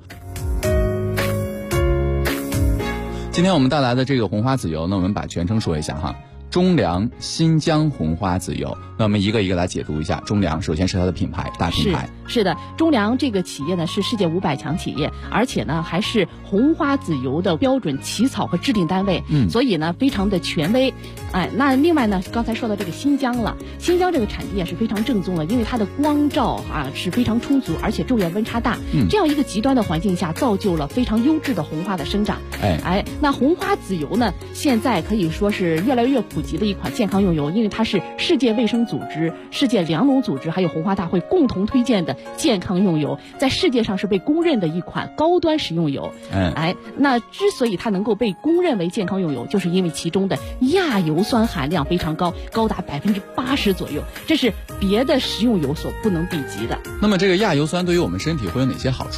今天我们带来的这个红花籽油呢，我们把全称说一下哈，中粮新疆红花籽油。那我们一个一个来解读一下。中粮首先是它的品牌，大品牌。 是的，中粮这个企业呢是世界500强企业，而且呢还是红花籽油的标准起草和制定单位，所以呢非常的权威。那另外呢，刚才说到这个新疆了，新疆这个产地也是非常正宗的，因为它的光照是非常充足，而且昼夜温差大，这样一个极端的环境下，造就了非常优质的红花的生长。那红花籽油呢，现在可以说是越来越普及的一款健康用油，因为它是世界卫生组织、世界粮农组织还有红花大会共同推荐的健康用油，在世界上是被公认的一款高端食用油。那之所以它能够被公认为健康用油，就是因为其中的亚油酸含量非常高，高达80%左右，这是别的食用油所不能比及的。 那么这个亚油酸对于我们身体会有哪些好处呢？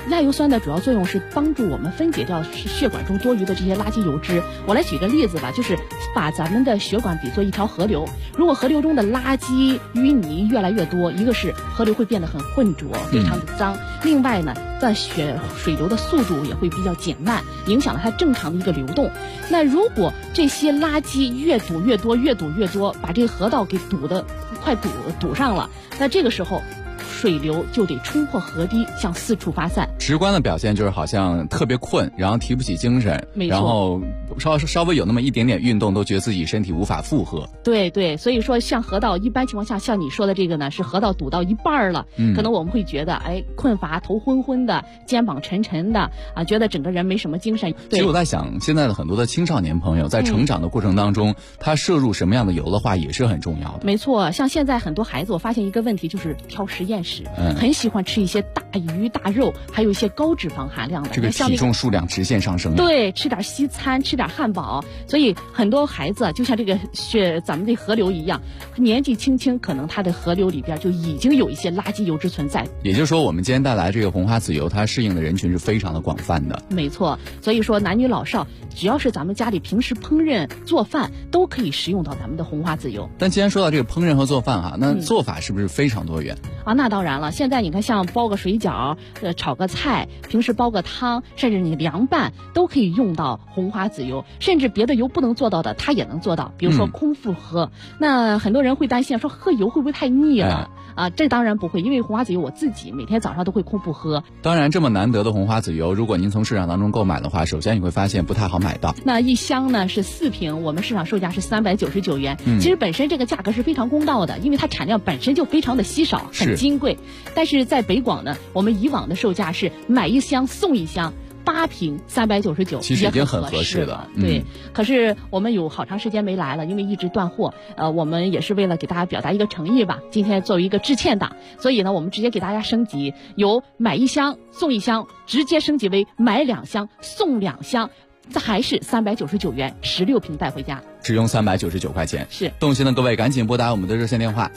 亚油酸的主要作用是帮助我们分解掉血管中多余的这些垃圾油脂。我来举个例子吧，就是把咱们的血管比作一条河流，如果河流中的垃圾淤泥越来越多，一个是河流会变得很浑浊，非常的脏，另外呢，在水流的速度也会比较减慢，影响了它正常的一个流动。那如果这些垃圾越堵越多，越堵越多，把这个河道给快堵上了，那这个时候水流就得冲破河堤向四处发散。 直观的表现就是好像特别困，然后提不起精神，然后稍微有那么一点点运动都觉得自己身体无法负荷。 对，所以说像河道一般情况下，像你说的这个呢，是河道堵到一半了，可能我们会觉得困乏，头昏昏的，肩膀沉沉的啊，觉得整个人没什么精神。 其实我在想，现在的很多的青少年朋友在成长的过程当中，他摄入什么样的油的话也是很重要的。 没错，像现在很多孩子，我发现一个问题就是挑实验室，很喜欢吃一些大鱼大肉，还有一些高脂肪含量的， 这个体重数量直线上升。 对，吃点西餐，吃点汉堡，所以很多孩子就像这个咱们的河流一样，年纪轻轻，可能他的河流里边就已经有一些垃圾油脂存在。 也就是说，我们今天带来这个红花籽油，它适应的人群是非常的广泛的。 没错，所以说男女老少，只要是咱们家里平时烹饪做饭，都可以食用到咱们的红花籽油。 但既然说到这个烹饪和做饭哈，那做法是不是非常多元啊？那当然了，现在你看，像包个水饺，炒个菜，平时煲个汤，甚至你凉拌，都可以用到红花籽油，甚至别的油不能做到的，它也能做到。比如说空腹喝，那很多人会担心说喝油会不会太腻了？啊，这当然不会，因为红花籽油我自己每天早上都会空腹喝。 当然，这么难得的红花籽油，如果您从市场当中购买的话，首先你会发现不太好买到。 那一箱呢是4瓶，我们市场售价是399元。其实本身这个价格是非常公道的，因为它产量本身就非常的稀少，很金贵。但是在北广呢，我们以往的售价是买一箱送一箱。8瓶399， 其实已经很合适了。 对，可是我们有好长时间没来了，因为一直断货。我们也是为了给大家表达一个诚意吧，今天作为一个致歉档，所以呢，我们直接给大家升级，由买一箱送一箱，直接升级为买2箱送2箱，这还是399元，16瓶带回家， 只用399块钱。 是， 动心的各位赶紧拨打我们的热线电话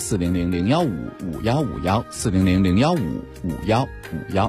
400-015-5151，400-015-5151。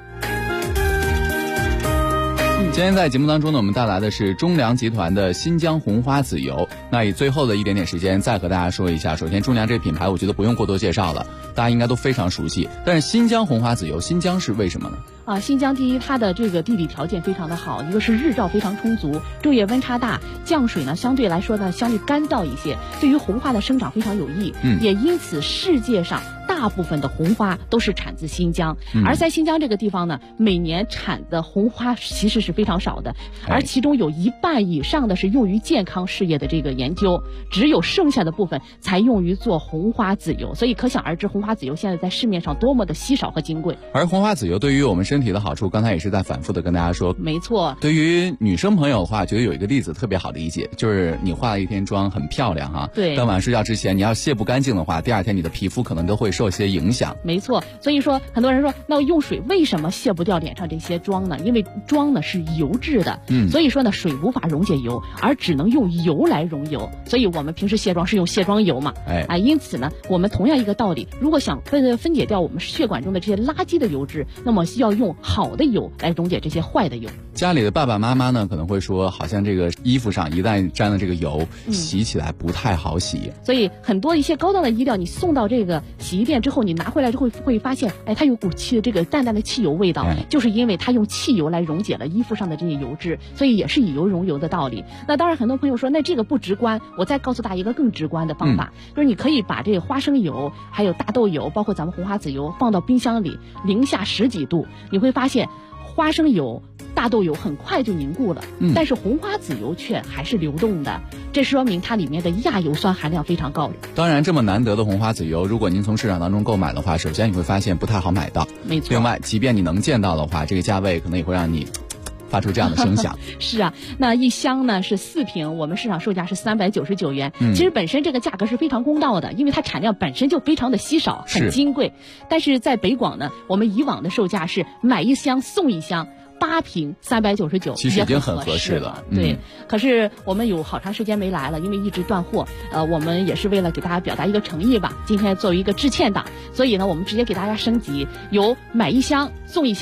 今天在节目当中呢，我们带来的是中粮集团的新疆红花籽油。那以最后的一点点时间再和大家说一下，首先中粮这个品牌我觉得不用过多介绍了，大家应该都非常熟悉。但是新疆红花籽油，新疆是为什么呢？ 新疆第一，它的这个地理条件非常的好，一个是日照非常充足，昼夜温差大，降水呢相对来说呢相对干燥一些，对于红花的生长非常有益。也因此世界上大部分的红花都是产自新疆，而在新疆这个地方呢，每年产的红花其实是非常少的，而其中有1半以上的是用于健康事业的这个研究，只有剩下的部分才用于做红花籽油，所以可想而知红花籽油现在在市面上多么的稀少和金贵。 而红花籽油对于我们身体的好处，刚才也是在反复的跟大家说。 没错， 对于女生朋友的话，觉得有一个例子特别好理解，就是你化了一天妆很漂亮哈， 对， 当晚睡觉之前你要卸不干净的话，第2天你的皮肤可能都会受些影响。 没错，所以说很多人说，那用水为什么卸不掉脸上这些妆呢？因为妆呢是油质的，所以说呢水无法溶解油，而只能用油来溶油，所以我们平时卸妆是用卸妆油嘛，因此呢，我们同样一个道理，如果想分解掉我们血管中的这些垃圾的油脂，那么要用好的油来溶解这些坏的油。 家里的爸爸妈妈呢可能会说，好像这个衣服上一旦沾了这个油，洗起来不太好洗。 所以很多一些高档的衣料，你送到这个洗衣店之后，你拿回来之后会发现，它有股这个淡淡的汽油味道，就是因为它用汽油来溶解了衣服上的这些油脂，所以也是以油溶油的道理。那当然很多朋友说，那这个不直观，我再告诉大家一个更直观的方法，就是你可以把这个花生油还有大豆油包括咱们红花籽油放到冰箱里零下10几度，你会发现花生油大豆油很快就凝固了，但是红花籽油却还是流动的，这说明它里面的亚油酸含量非常高。 当然这么难得的红花籽油，如果您从市场当中购买的话，首先你会发现不太好买到。 没错， 另外即便你能见到的话，这个价位可能也会让你发出这样的声响。 是啊，那一箱呢是4瓶，我们市场售价是399元。其实本身这个价格是非常公道的，因为它产量本身就非常的稀少，很金贵。但是在北广呢，我们以往的售价是买1箱送1箱。8瓶399， 其实已经很合适了。 对，可是我们有好长时间没来了，因为一直断货。我们也是为了给大家表达一个诚意吧，今天作为一个致歉档，所以呢，我们直接给大家升级，由买1箱送1箱，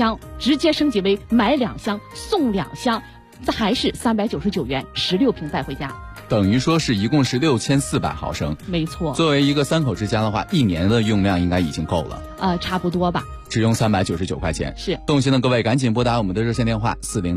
直接升级为买2箱送2箱，还是399元，16瓶带回家。 等于说是一共是6400毫升， 没错。 作为一个3口之家的话，1年的用量应该已经够了。 差不多吧。 只用399块钱。 是。 动心的各位赶紧拨打我们的热线电话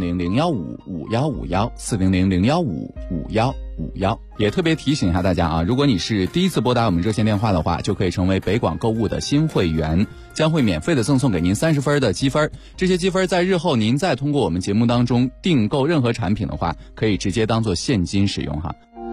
400-015-5151，400-015-5151。也特别提醒一下大家啊，如果你是第一次拨打我们热线电话的话，就可以成为北广购物的新会员，将会免费的赠送给您30分的积分。这些积分在日后您再通过我们节目当中订购任何产品的话，可以直接当做现金使用哈。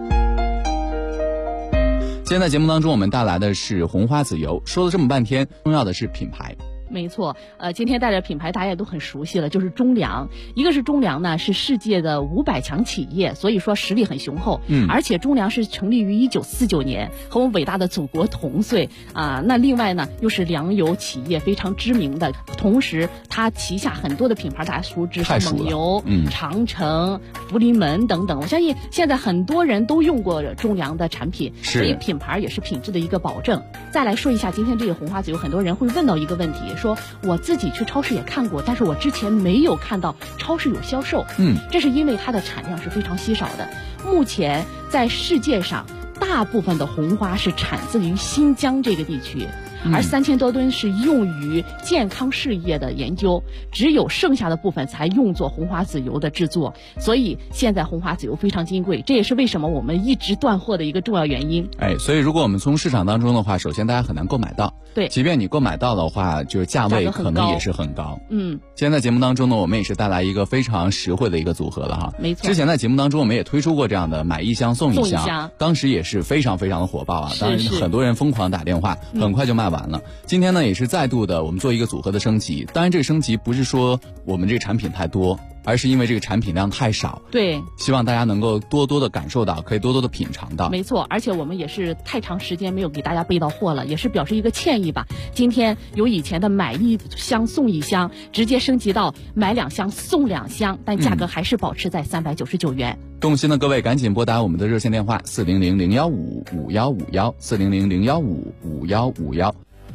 今天在节目当中我们带来的是红花籽油，说了这么半天，重要的是品牌。 没错，今天带着品牌大家也都很熟悉了，就是中粮。一个是中粮呢，是世界的500强企业，所以说实力很雄厚。而且中粮是成立于1949年，和我们伟大的祖国同岁啊。那另外呢，又是粮油企业非常知名的，同时它旗下很多的品牌大家熟知，像蒙牛、长城、福临门等等。我相信现在很多人都用过中粮的产品，所以品牌也是品质的一个保证。再来说一下今天这个红花籽油，很多人会问到一个问题，说我自己去超市也看过，但是我之前没有看到超市有销售。这是因为它的产量是非常稀少的。目前在世界上，大部分的红花是产自于新疆这个地区。而3000多吨是用于健康事业的研究，只有剩下的部分才用作红花籽油的制作，所以现在红花籽油非常金贵，这也是为什么我们一直断货的一个重要原因。 所以如果我们从市场当中的话，首先大家很难购买到， 对， 即便你购买到的话，就是价位可能也是很高。今天在节目当中呢，我们也是带来一个非常实惠的一个组合了哈。 没错， 之前在节目当中我们也推出过这样的买1箱送1箱，当时也是非常非常的火爆啊，当然很多人疯狂打电话，很快就卖完了。今天呢也是再度的我们做一个组合的升级，当然这个升级不是说我们这个产品太多，而是因为这个产品量太少。 对， 希望大家能够多多的感受到，可以多多的品尝到。 没错，而且我们也是太长时间没有给大家备到货了，也是表示一个歉意吧。今天由以前的买1箱送1箱，直接升级到买2箱送2箱，但价格还是保持在399元。 动心的各位赶紧拨打我们的热线电话400-015-5151，400-015-5151。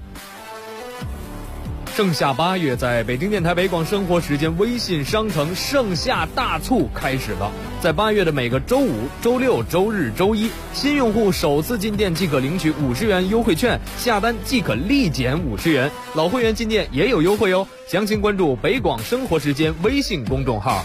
盛夏8月，在北京电台北广生活时间微信商城盛夏大促开始了。在8月的每个周5、周6、周日、周一，新用户首次进店即可领取50元优惠券，下单即可立减50元。老会员进店也有优惠哦，详情关注北广生活时间微信公众号。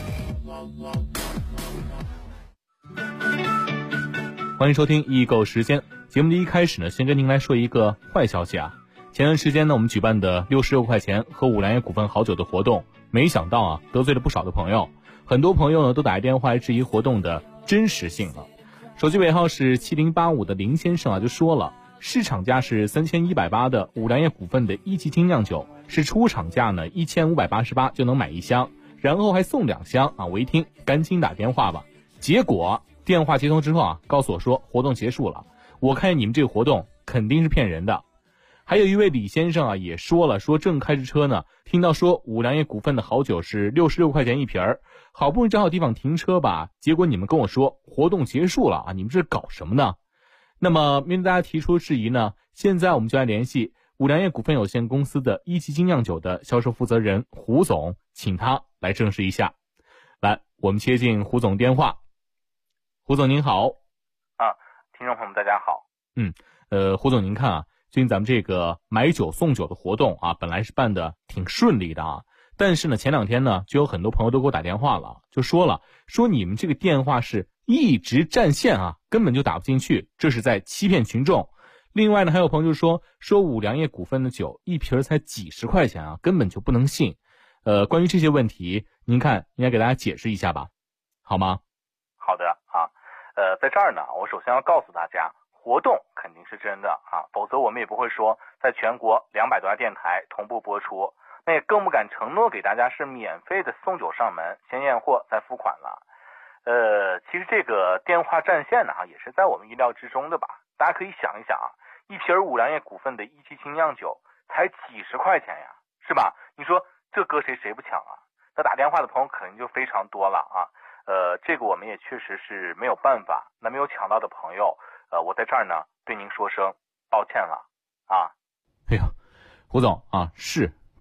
欢迎收听易购时间。节目的一开始呢，先跟您来说一个坏消息啊。前段时间呢，我们举办的66块钱喝五粮液股份好酒的活动，没想到啊，得罪了不少的朋友。很多朋友呢都打电话来质疑活动的真实性了。手机尾号是7085的林先生啊就说了，市场价是3180的五粮液股份的1级精酿酒，是出厂价呢1588就能买1箱，然后还送2箱啊！我一听赶紧打电话吧，结果电话接通之后啊，告诉我说活动结束了。我看你们这个活动肯定是骗人的。还有一位李先生啊也说了，说正开着车呢，听到说五粮液股份的好酒是66块钱1瓶儿，好不容易找好地方停车吧，结果你们跟我说活动结束了啊，你们这是搞什么呢？那么面对大家提出质疑呢，现在我们就来联系五粮液股份有限公司的1级精酿酒的销售负责人胡总，请他来证实一下。来，我们接进胡总电话。胡总您好。 听众朋友们大家好。 胡总您看啊，最近咱们这个买酒送酒的活动啊，本来是办的挺顺利的啊，但是呢前2天呢就有很多朋友都给我打电话了，就说你们这个电话是一直占线啊，根本就打不进去，这是在欺骗群众。另外呢还有朋友就说五粮液股份的酒1瓶才几十块钱啊，根本就不能信。关于这些问题，您看应该给大家解释一下吧，好吗？ 好的啊，在这儿呢，我首先要告诉大家，活动肯定是真的啊，否则我们也不会说在全国200多家电台同步播出，那也更不敢承诺给大家是免费的送酒上门，先验货再付款了。其实这个电话占线呢，也是在我们意料之中的吧。大家可以想一想啊，1瓶五粮液股份的1级精酿酒才几十块钱呀，是吧？你说这搁谁不抢啊？那打电话的朋友肯定就非常多了啊。这个我们也确实是没有办法。那没有抢到的朋友，我在这儿呢对您说声抱歉了啊。 哎呀，胡总啊，是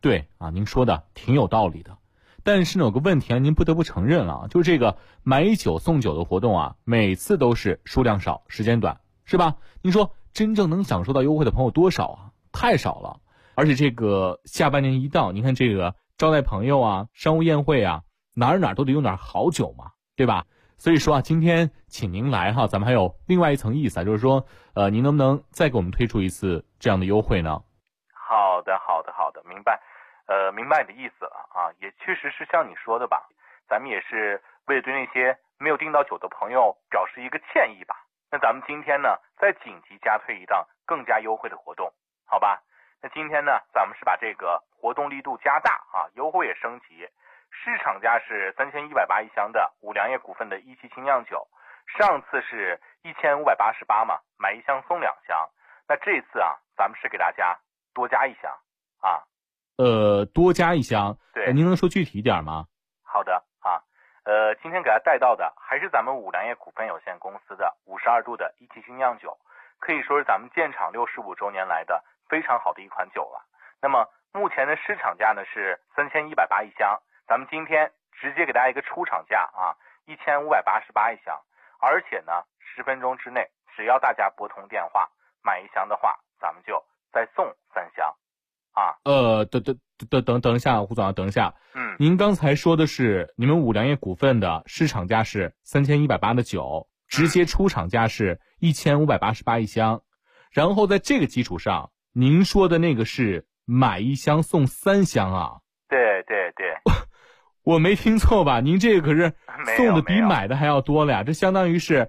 对啊，您说的挺有道理的。但是呢，有个问题啊，您不得不承认了，就是这个买酒送酒的活动啊，每次都是数量少，时间短，是吧？您说真正能享受到优惠的朋友多少啊？太少了。而且这个下半年一到，您看这个招待朋友啊、商务宴会啊，哪儿都得用点好酒嘛，对吧？所以说啊，今天请您来哈，咱们还有另外一层意思啊，就是说，您能不能再给我们推出一次这样的优惠呢？ 好的，明白。明白你的意思了啊，也确实是像你说的吧，咱们也是为了对那些没有订到酒的朋友表示一个歉意吧。那咱们今天呢，再紧急加推一档更加优惠的活动，好吧？那今天呢，咱们是把这个活动力度加大啊，优惠也升级。市场价是3180一箱的五粮液股份的一期精酿酒，上次是1588嘛，买一箱送2箱。那这次啊，咱们是给大家多加一箱啊。 多加一箱， 对， 您能说具体一点吗？ 好的啊，今天给大家带到的还是咱们五粮液股份有限公司的52度的一期精酿酒，可以说是咱们建厂65周年来的非常好的一款酒了。那么目前的市场价呢是3180一箱，咱们今天直接给大家一个出厂价啊，1588一箱，而且呢10分钟之内，只要大家拨通电话买一箱的话，咱们就再送3箱。啊， 等一下，胡总啊，等一下。您刚才说的是你们五粮液股份的市场价是3180的酒，直接出厂价是1588一箱，然后在这个基础上，您说的那个是买一箱送3箱啊？ 对， 我没听错吧？您这个可是送的比买的还要多了呀，这相当于是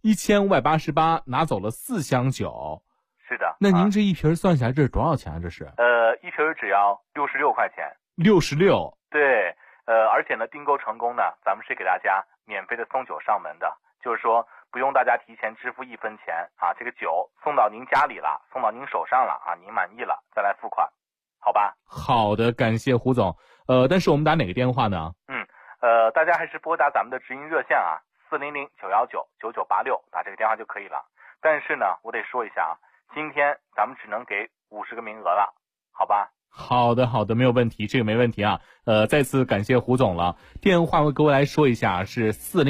1588拿走了4箱酒。 是的， 那您这一瓶算下来这是多少钱啊？这是一瓶只要66块钱。 66。 对，而且呢，订购成功呢，咱们是给大家免费的送酒上门的，就是说不用大家提前支付1分钱啊，这个酒送到您家里了，送到您手上了啊，您满意了再来付款，好吧？ 好的，感谢胡总。但是我们打哪个电话呢？ 大家还是拨打咱们的直营热线啊，400-919-9986，打这个电话就可以了。但是呢，我得说一下啊。今天咱们只能给50个名额了，好吧？ 好的，没有问题，这个没问题啊。再次感谢胡总了。电话我给我来说一下，是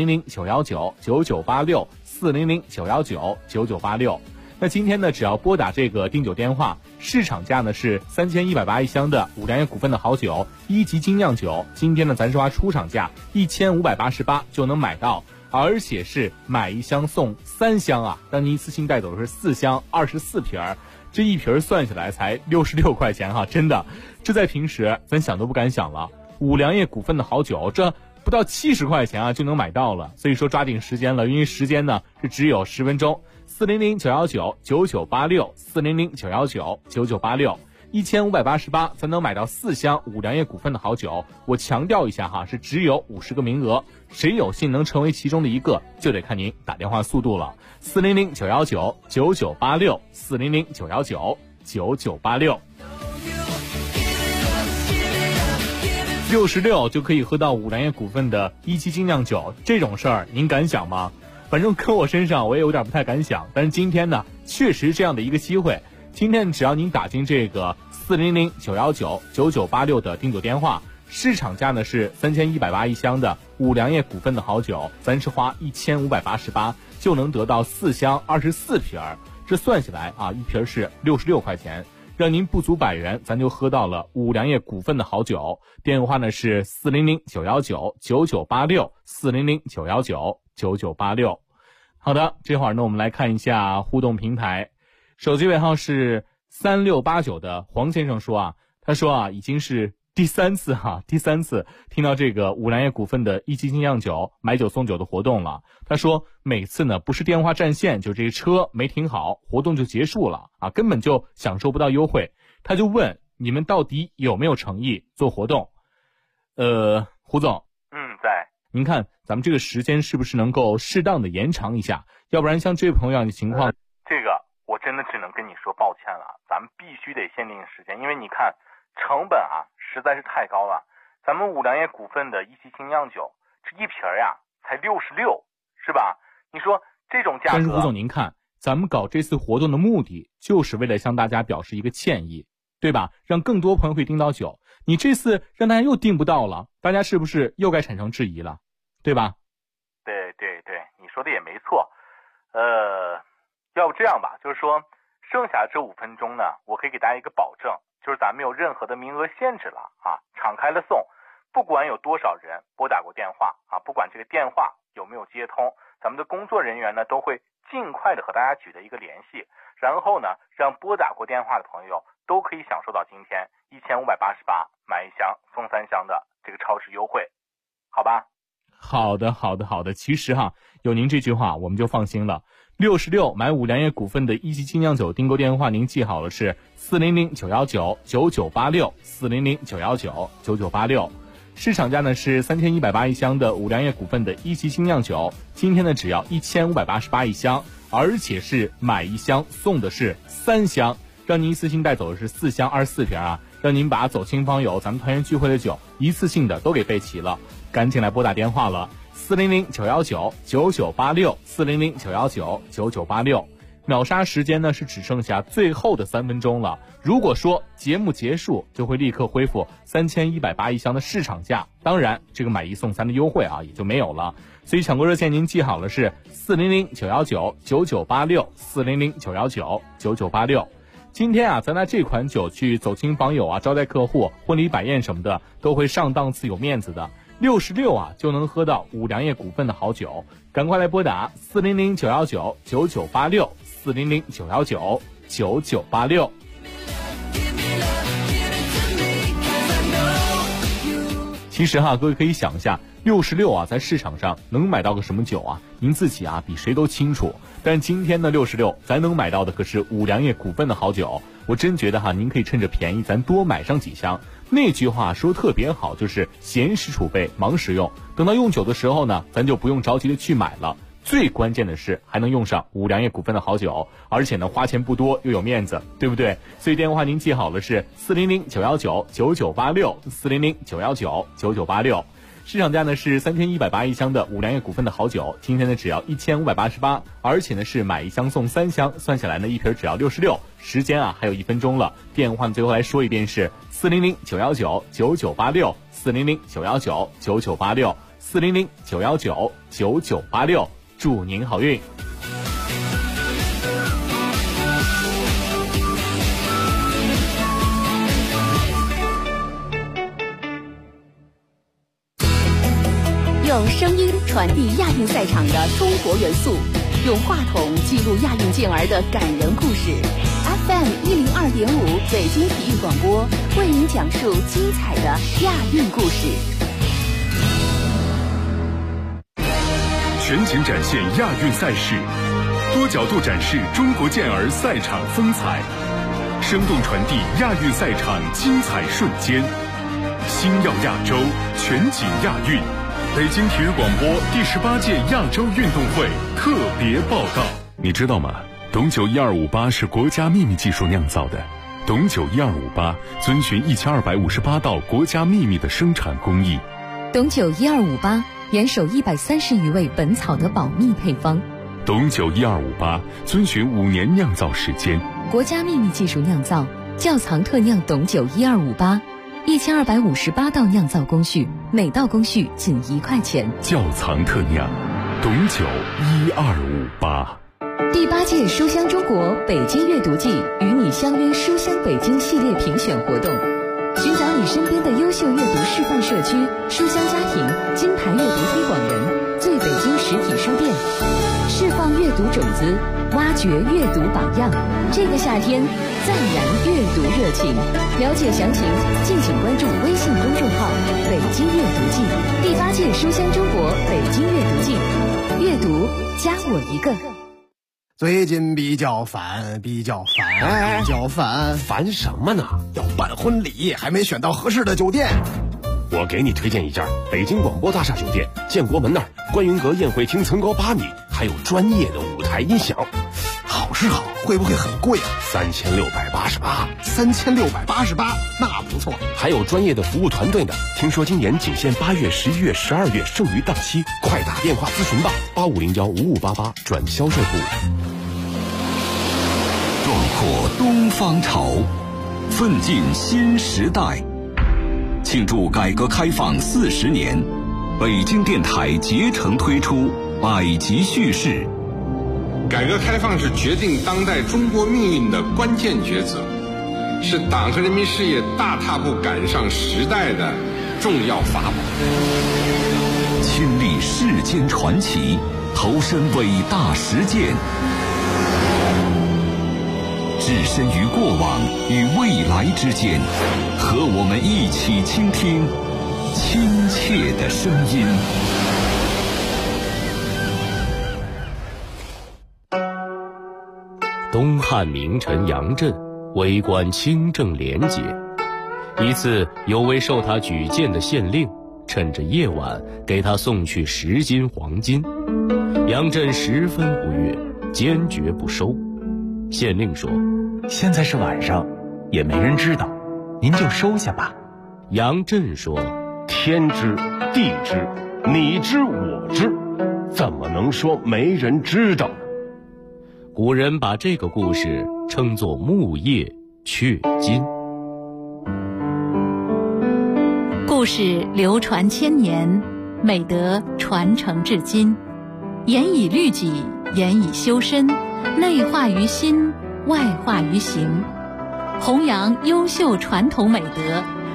400-919-9986 400-919-9986。那今天呢，只要拨打这个订酒电话，市场价呢是3180一箱的五粮液股份的好酒1级精酿酒，今天呢咱是花出厂价1588就能买到。而且是买一箱送3箱啊，让您一次性带走的是4箱24瓶，这一瓶算下来才66块钱哈，真的，这在平时咱想都不敢想了。五粮液股份的好酒，这不到70块钱啊就能买到了，所以说抓紧时间了，因为时间呢是只有10分钟。400-919-9986 400-919-9986。1588才能买到4箱五粮液股份的好酒，我强调一下哈，是只有50个名额，谁有幸能成为其中的一个，就得看您打电话速度了。400-919-9986 400-919-9986。66就可以喝到五粮液股份的1期精酿酒，这种事儿您敢想吗？反正搁我身上我也有点不太敢想，但是今天呢，确实这样的一个机会。今天只要您打进这个400-919-9986的订酒电话，市场价呢是3180一箱的五粮液股份的好酒，咱是花1588就能得到4箱24瓶，这算下来啊，一瓶是66块钱，让您不足100元，咱就喝到了五粮液股份的好酒。电话呢是400-919-9986 400-919-9986。好的，这会儿呢我们来看一下互动平台。手机尾号是3689的黄先生说啊，他说啊，已经是第三次听到这个五粮液股份的1期精酿酒买酒送酒的活动了。他说每次呢不是电话占线，就这个车没停好，活动就结束了啊，根本就享受不到优惠。他就问你们到底有没有诚意做活动？胡总， 在。 您看咱们这个时间是不是能够适当的延长一下？要不然像这位朋友的情况， 这个我真的只能跟你说抱歉了，咱们必须得限定时间，因为你看成本啊实在是太高了。咱们五粮液股份的1期精酿酒，这一瓶呀才66，是吧？你说这种价格。 但是胡总您看，咱们搞这次活动的目的就是为了向大家表示一个歉意，对吧？让更多朋友会订到酒。 你这次让大家又订不到了，大家是不是又该产生质疑了，对吧？ 对，你说的也没错。要不这样吧，就是说剩下这5分钟呢，我可以给大家一个保证，就是咱们没有任何的名额限制了啊，敞开了送，不管有多少人拨打过电话啊，不管这个电话有没有接通，咱们的工作人员呢都会尽快的和大家取得一个联系，然后呢让拨打过电话的朋友都可以享受到今天1588买1箱送3箱的这个超值优惠，好吧？ 好的。其实有您这句话我们就放心了。66买五粮液股份的一级精酿酒订购电话您记好了，是400-919-9986 400-919-9986。市场价呢是3180一箱的五粮液股份的一级精酿酒，今天呢只要1588一箱，而且是买1箱送的是3箱，让您一次性带走的是4箱24瓶啊，让您把走亲访友咱们团圆聚会的酒一次性的都给备齐了。赶紧来拨打电话了，400-919-9986 400-919-9986。秒杀时间呢是只剩下最后的3分钟了，如果说节目结束就会立刻恢复3180一箱的市场价，当然这个买1送3的优惠也就没有了。所以抢购热线您记好了，是400-919-9986 400-919-9986。今天咱拿这款酒去走亲访友招待客户、婚礼摆宴什么的都会上档次有面子的。66就能喝到五粮液股份的好酒，赶快来拨打400-919-9986 400-919-9986。其实各位可以想一下，66在市场上能买到个什么酒您自己比谁都清楚。但今天的66咱能买到的可是五粮液股份的好酒，我真觉得您可以趁着便宜咱多买上几箱。那句话说特别好，就是闲时储备忙时用，等到用酒的时候呢，咱就不用着急的去买了。最关键的是还能用上五粮液股份的好酒，而且呢花钱不多又有面子，对不对？所以电话您记好了，是400-919-9986 400-919-9986。市场价呢是3180一箱的五粮液股份的好酒，今天呢只要1588，而且呢是买1箱送3箱，算下来呢一瓶只要66。时间还有1分钟了，电话最后来说一遍是400-919-9986 400-919-9986 400-919-9986。祝您好运。 用声音传递亚运赛场的中国元素，用话筒记录亚运健儿的感人故事。FM 102.5北京体育广播为您讲述精彩的亚运故事。 全景展现亚运赛事，多角度展示中国健儿赛场风采，生动传递亚运赛场精彩瞬间。星耀亚洲，全景亚运。北京体育广播第18届亚洲运动会特别报道。你知道吗？董酒1258是国家秘密技术酿造的。董酒1258遵循1258道国家秘密的生产工艺。 董酒1258严守130余味本草的保密配方。 董酒1258遵循5年酿造时间。 国家秘密技术酿造，窖藏特酿董酒1258，1258道酿造工序，每道工序仅1块钱。 窖藏特酿，董酒1258。 第8届书香中国北京阅读季与你相约书香北京系列评选活动，寻找你身边的优秀阅读示范社区、书香家庭、金牌阅读推广人、最北京实体书店，释放阅读种子，挖掘阅读榜样。这个夏天再燃阅读热情，了解详情敬请关注微信公众号北京阅读季。第8届书香中国北京阅读季，阅读加我一个。 最近比较烦， 烦什么呢？ 要办婚礼，还没选到合适的酒店。 我给你推荐一家北京广播大厦酒店，建国门那儿，观云阁宴会厅层高8米，还有专业的舞台音响。 好是好，会不会很贵啊 ？3688。 3688，那不错。 还有专业的服务团队呢。听说今年仅限8月、11月、12月，剩余档期，快打电话咨询吧，85015588转销售部。 壮阔东方潮，奋进新时代。 庆祝改革开放40年，北京电台竭诚推出百集叙事。 改革开放是决定当代中国命运的关键抉择，是党和人民事业大踏步赶上时代的重要法宝。 亲历世间传奇，投身伟大实践，置身于过往与未来之间，和我们一起倾听亲切的声音。 东汉名臣杨震为官清正廉洁，一次有位受他举荐的县令趁着夜晚给他送去10斤黄金，杨震十分不悦，坚决不收。县令说：“ 现在是晚上，也没人知道，您就收下吧。” 杨震说：“ 天知地知，你知我知，怎么能说没人知道呢？” 古人把这个故事称作木叶雀金。 故事流传千年，美德传承至今，严以律己，严以修身，内化于心，外化于行，弘扬优秀传统美德，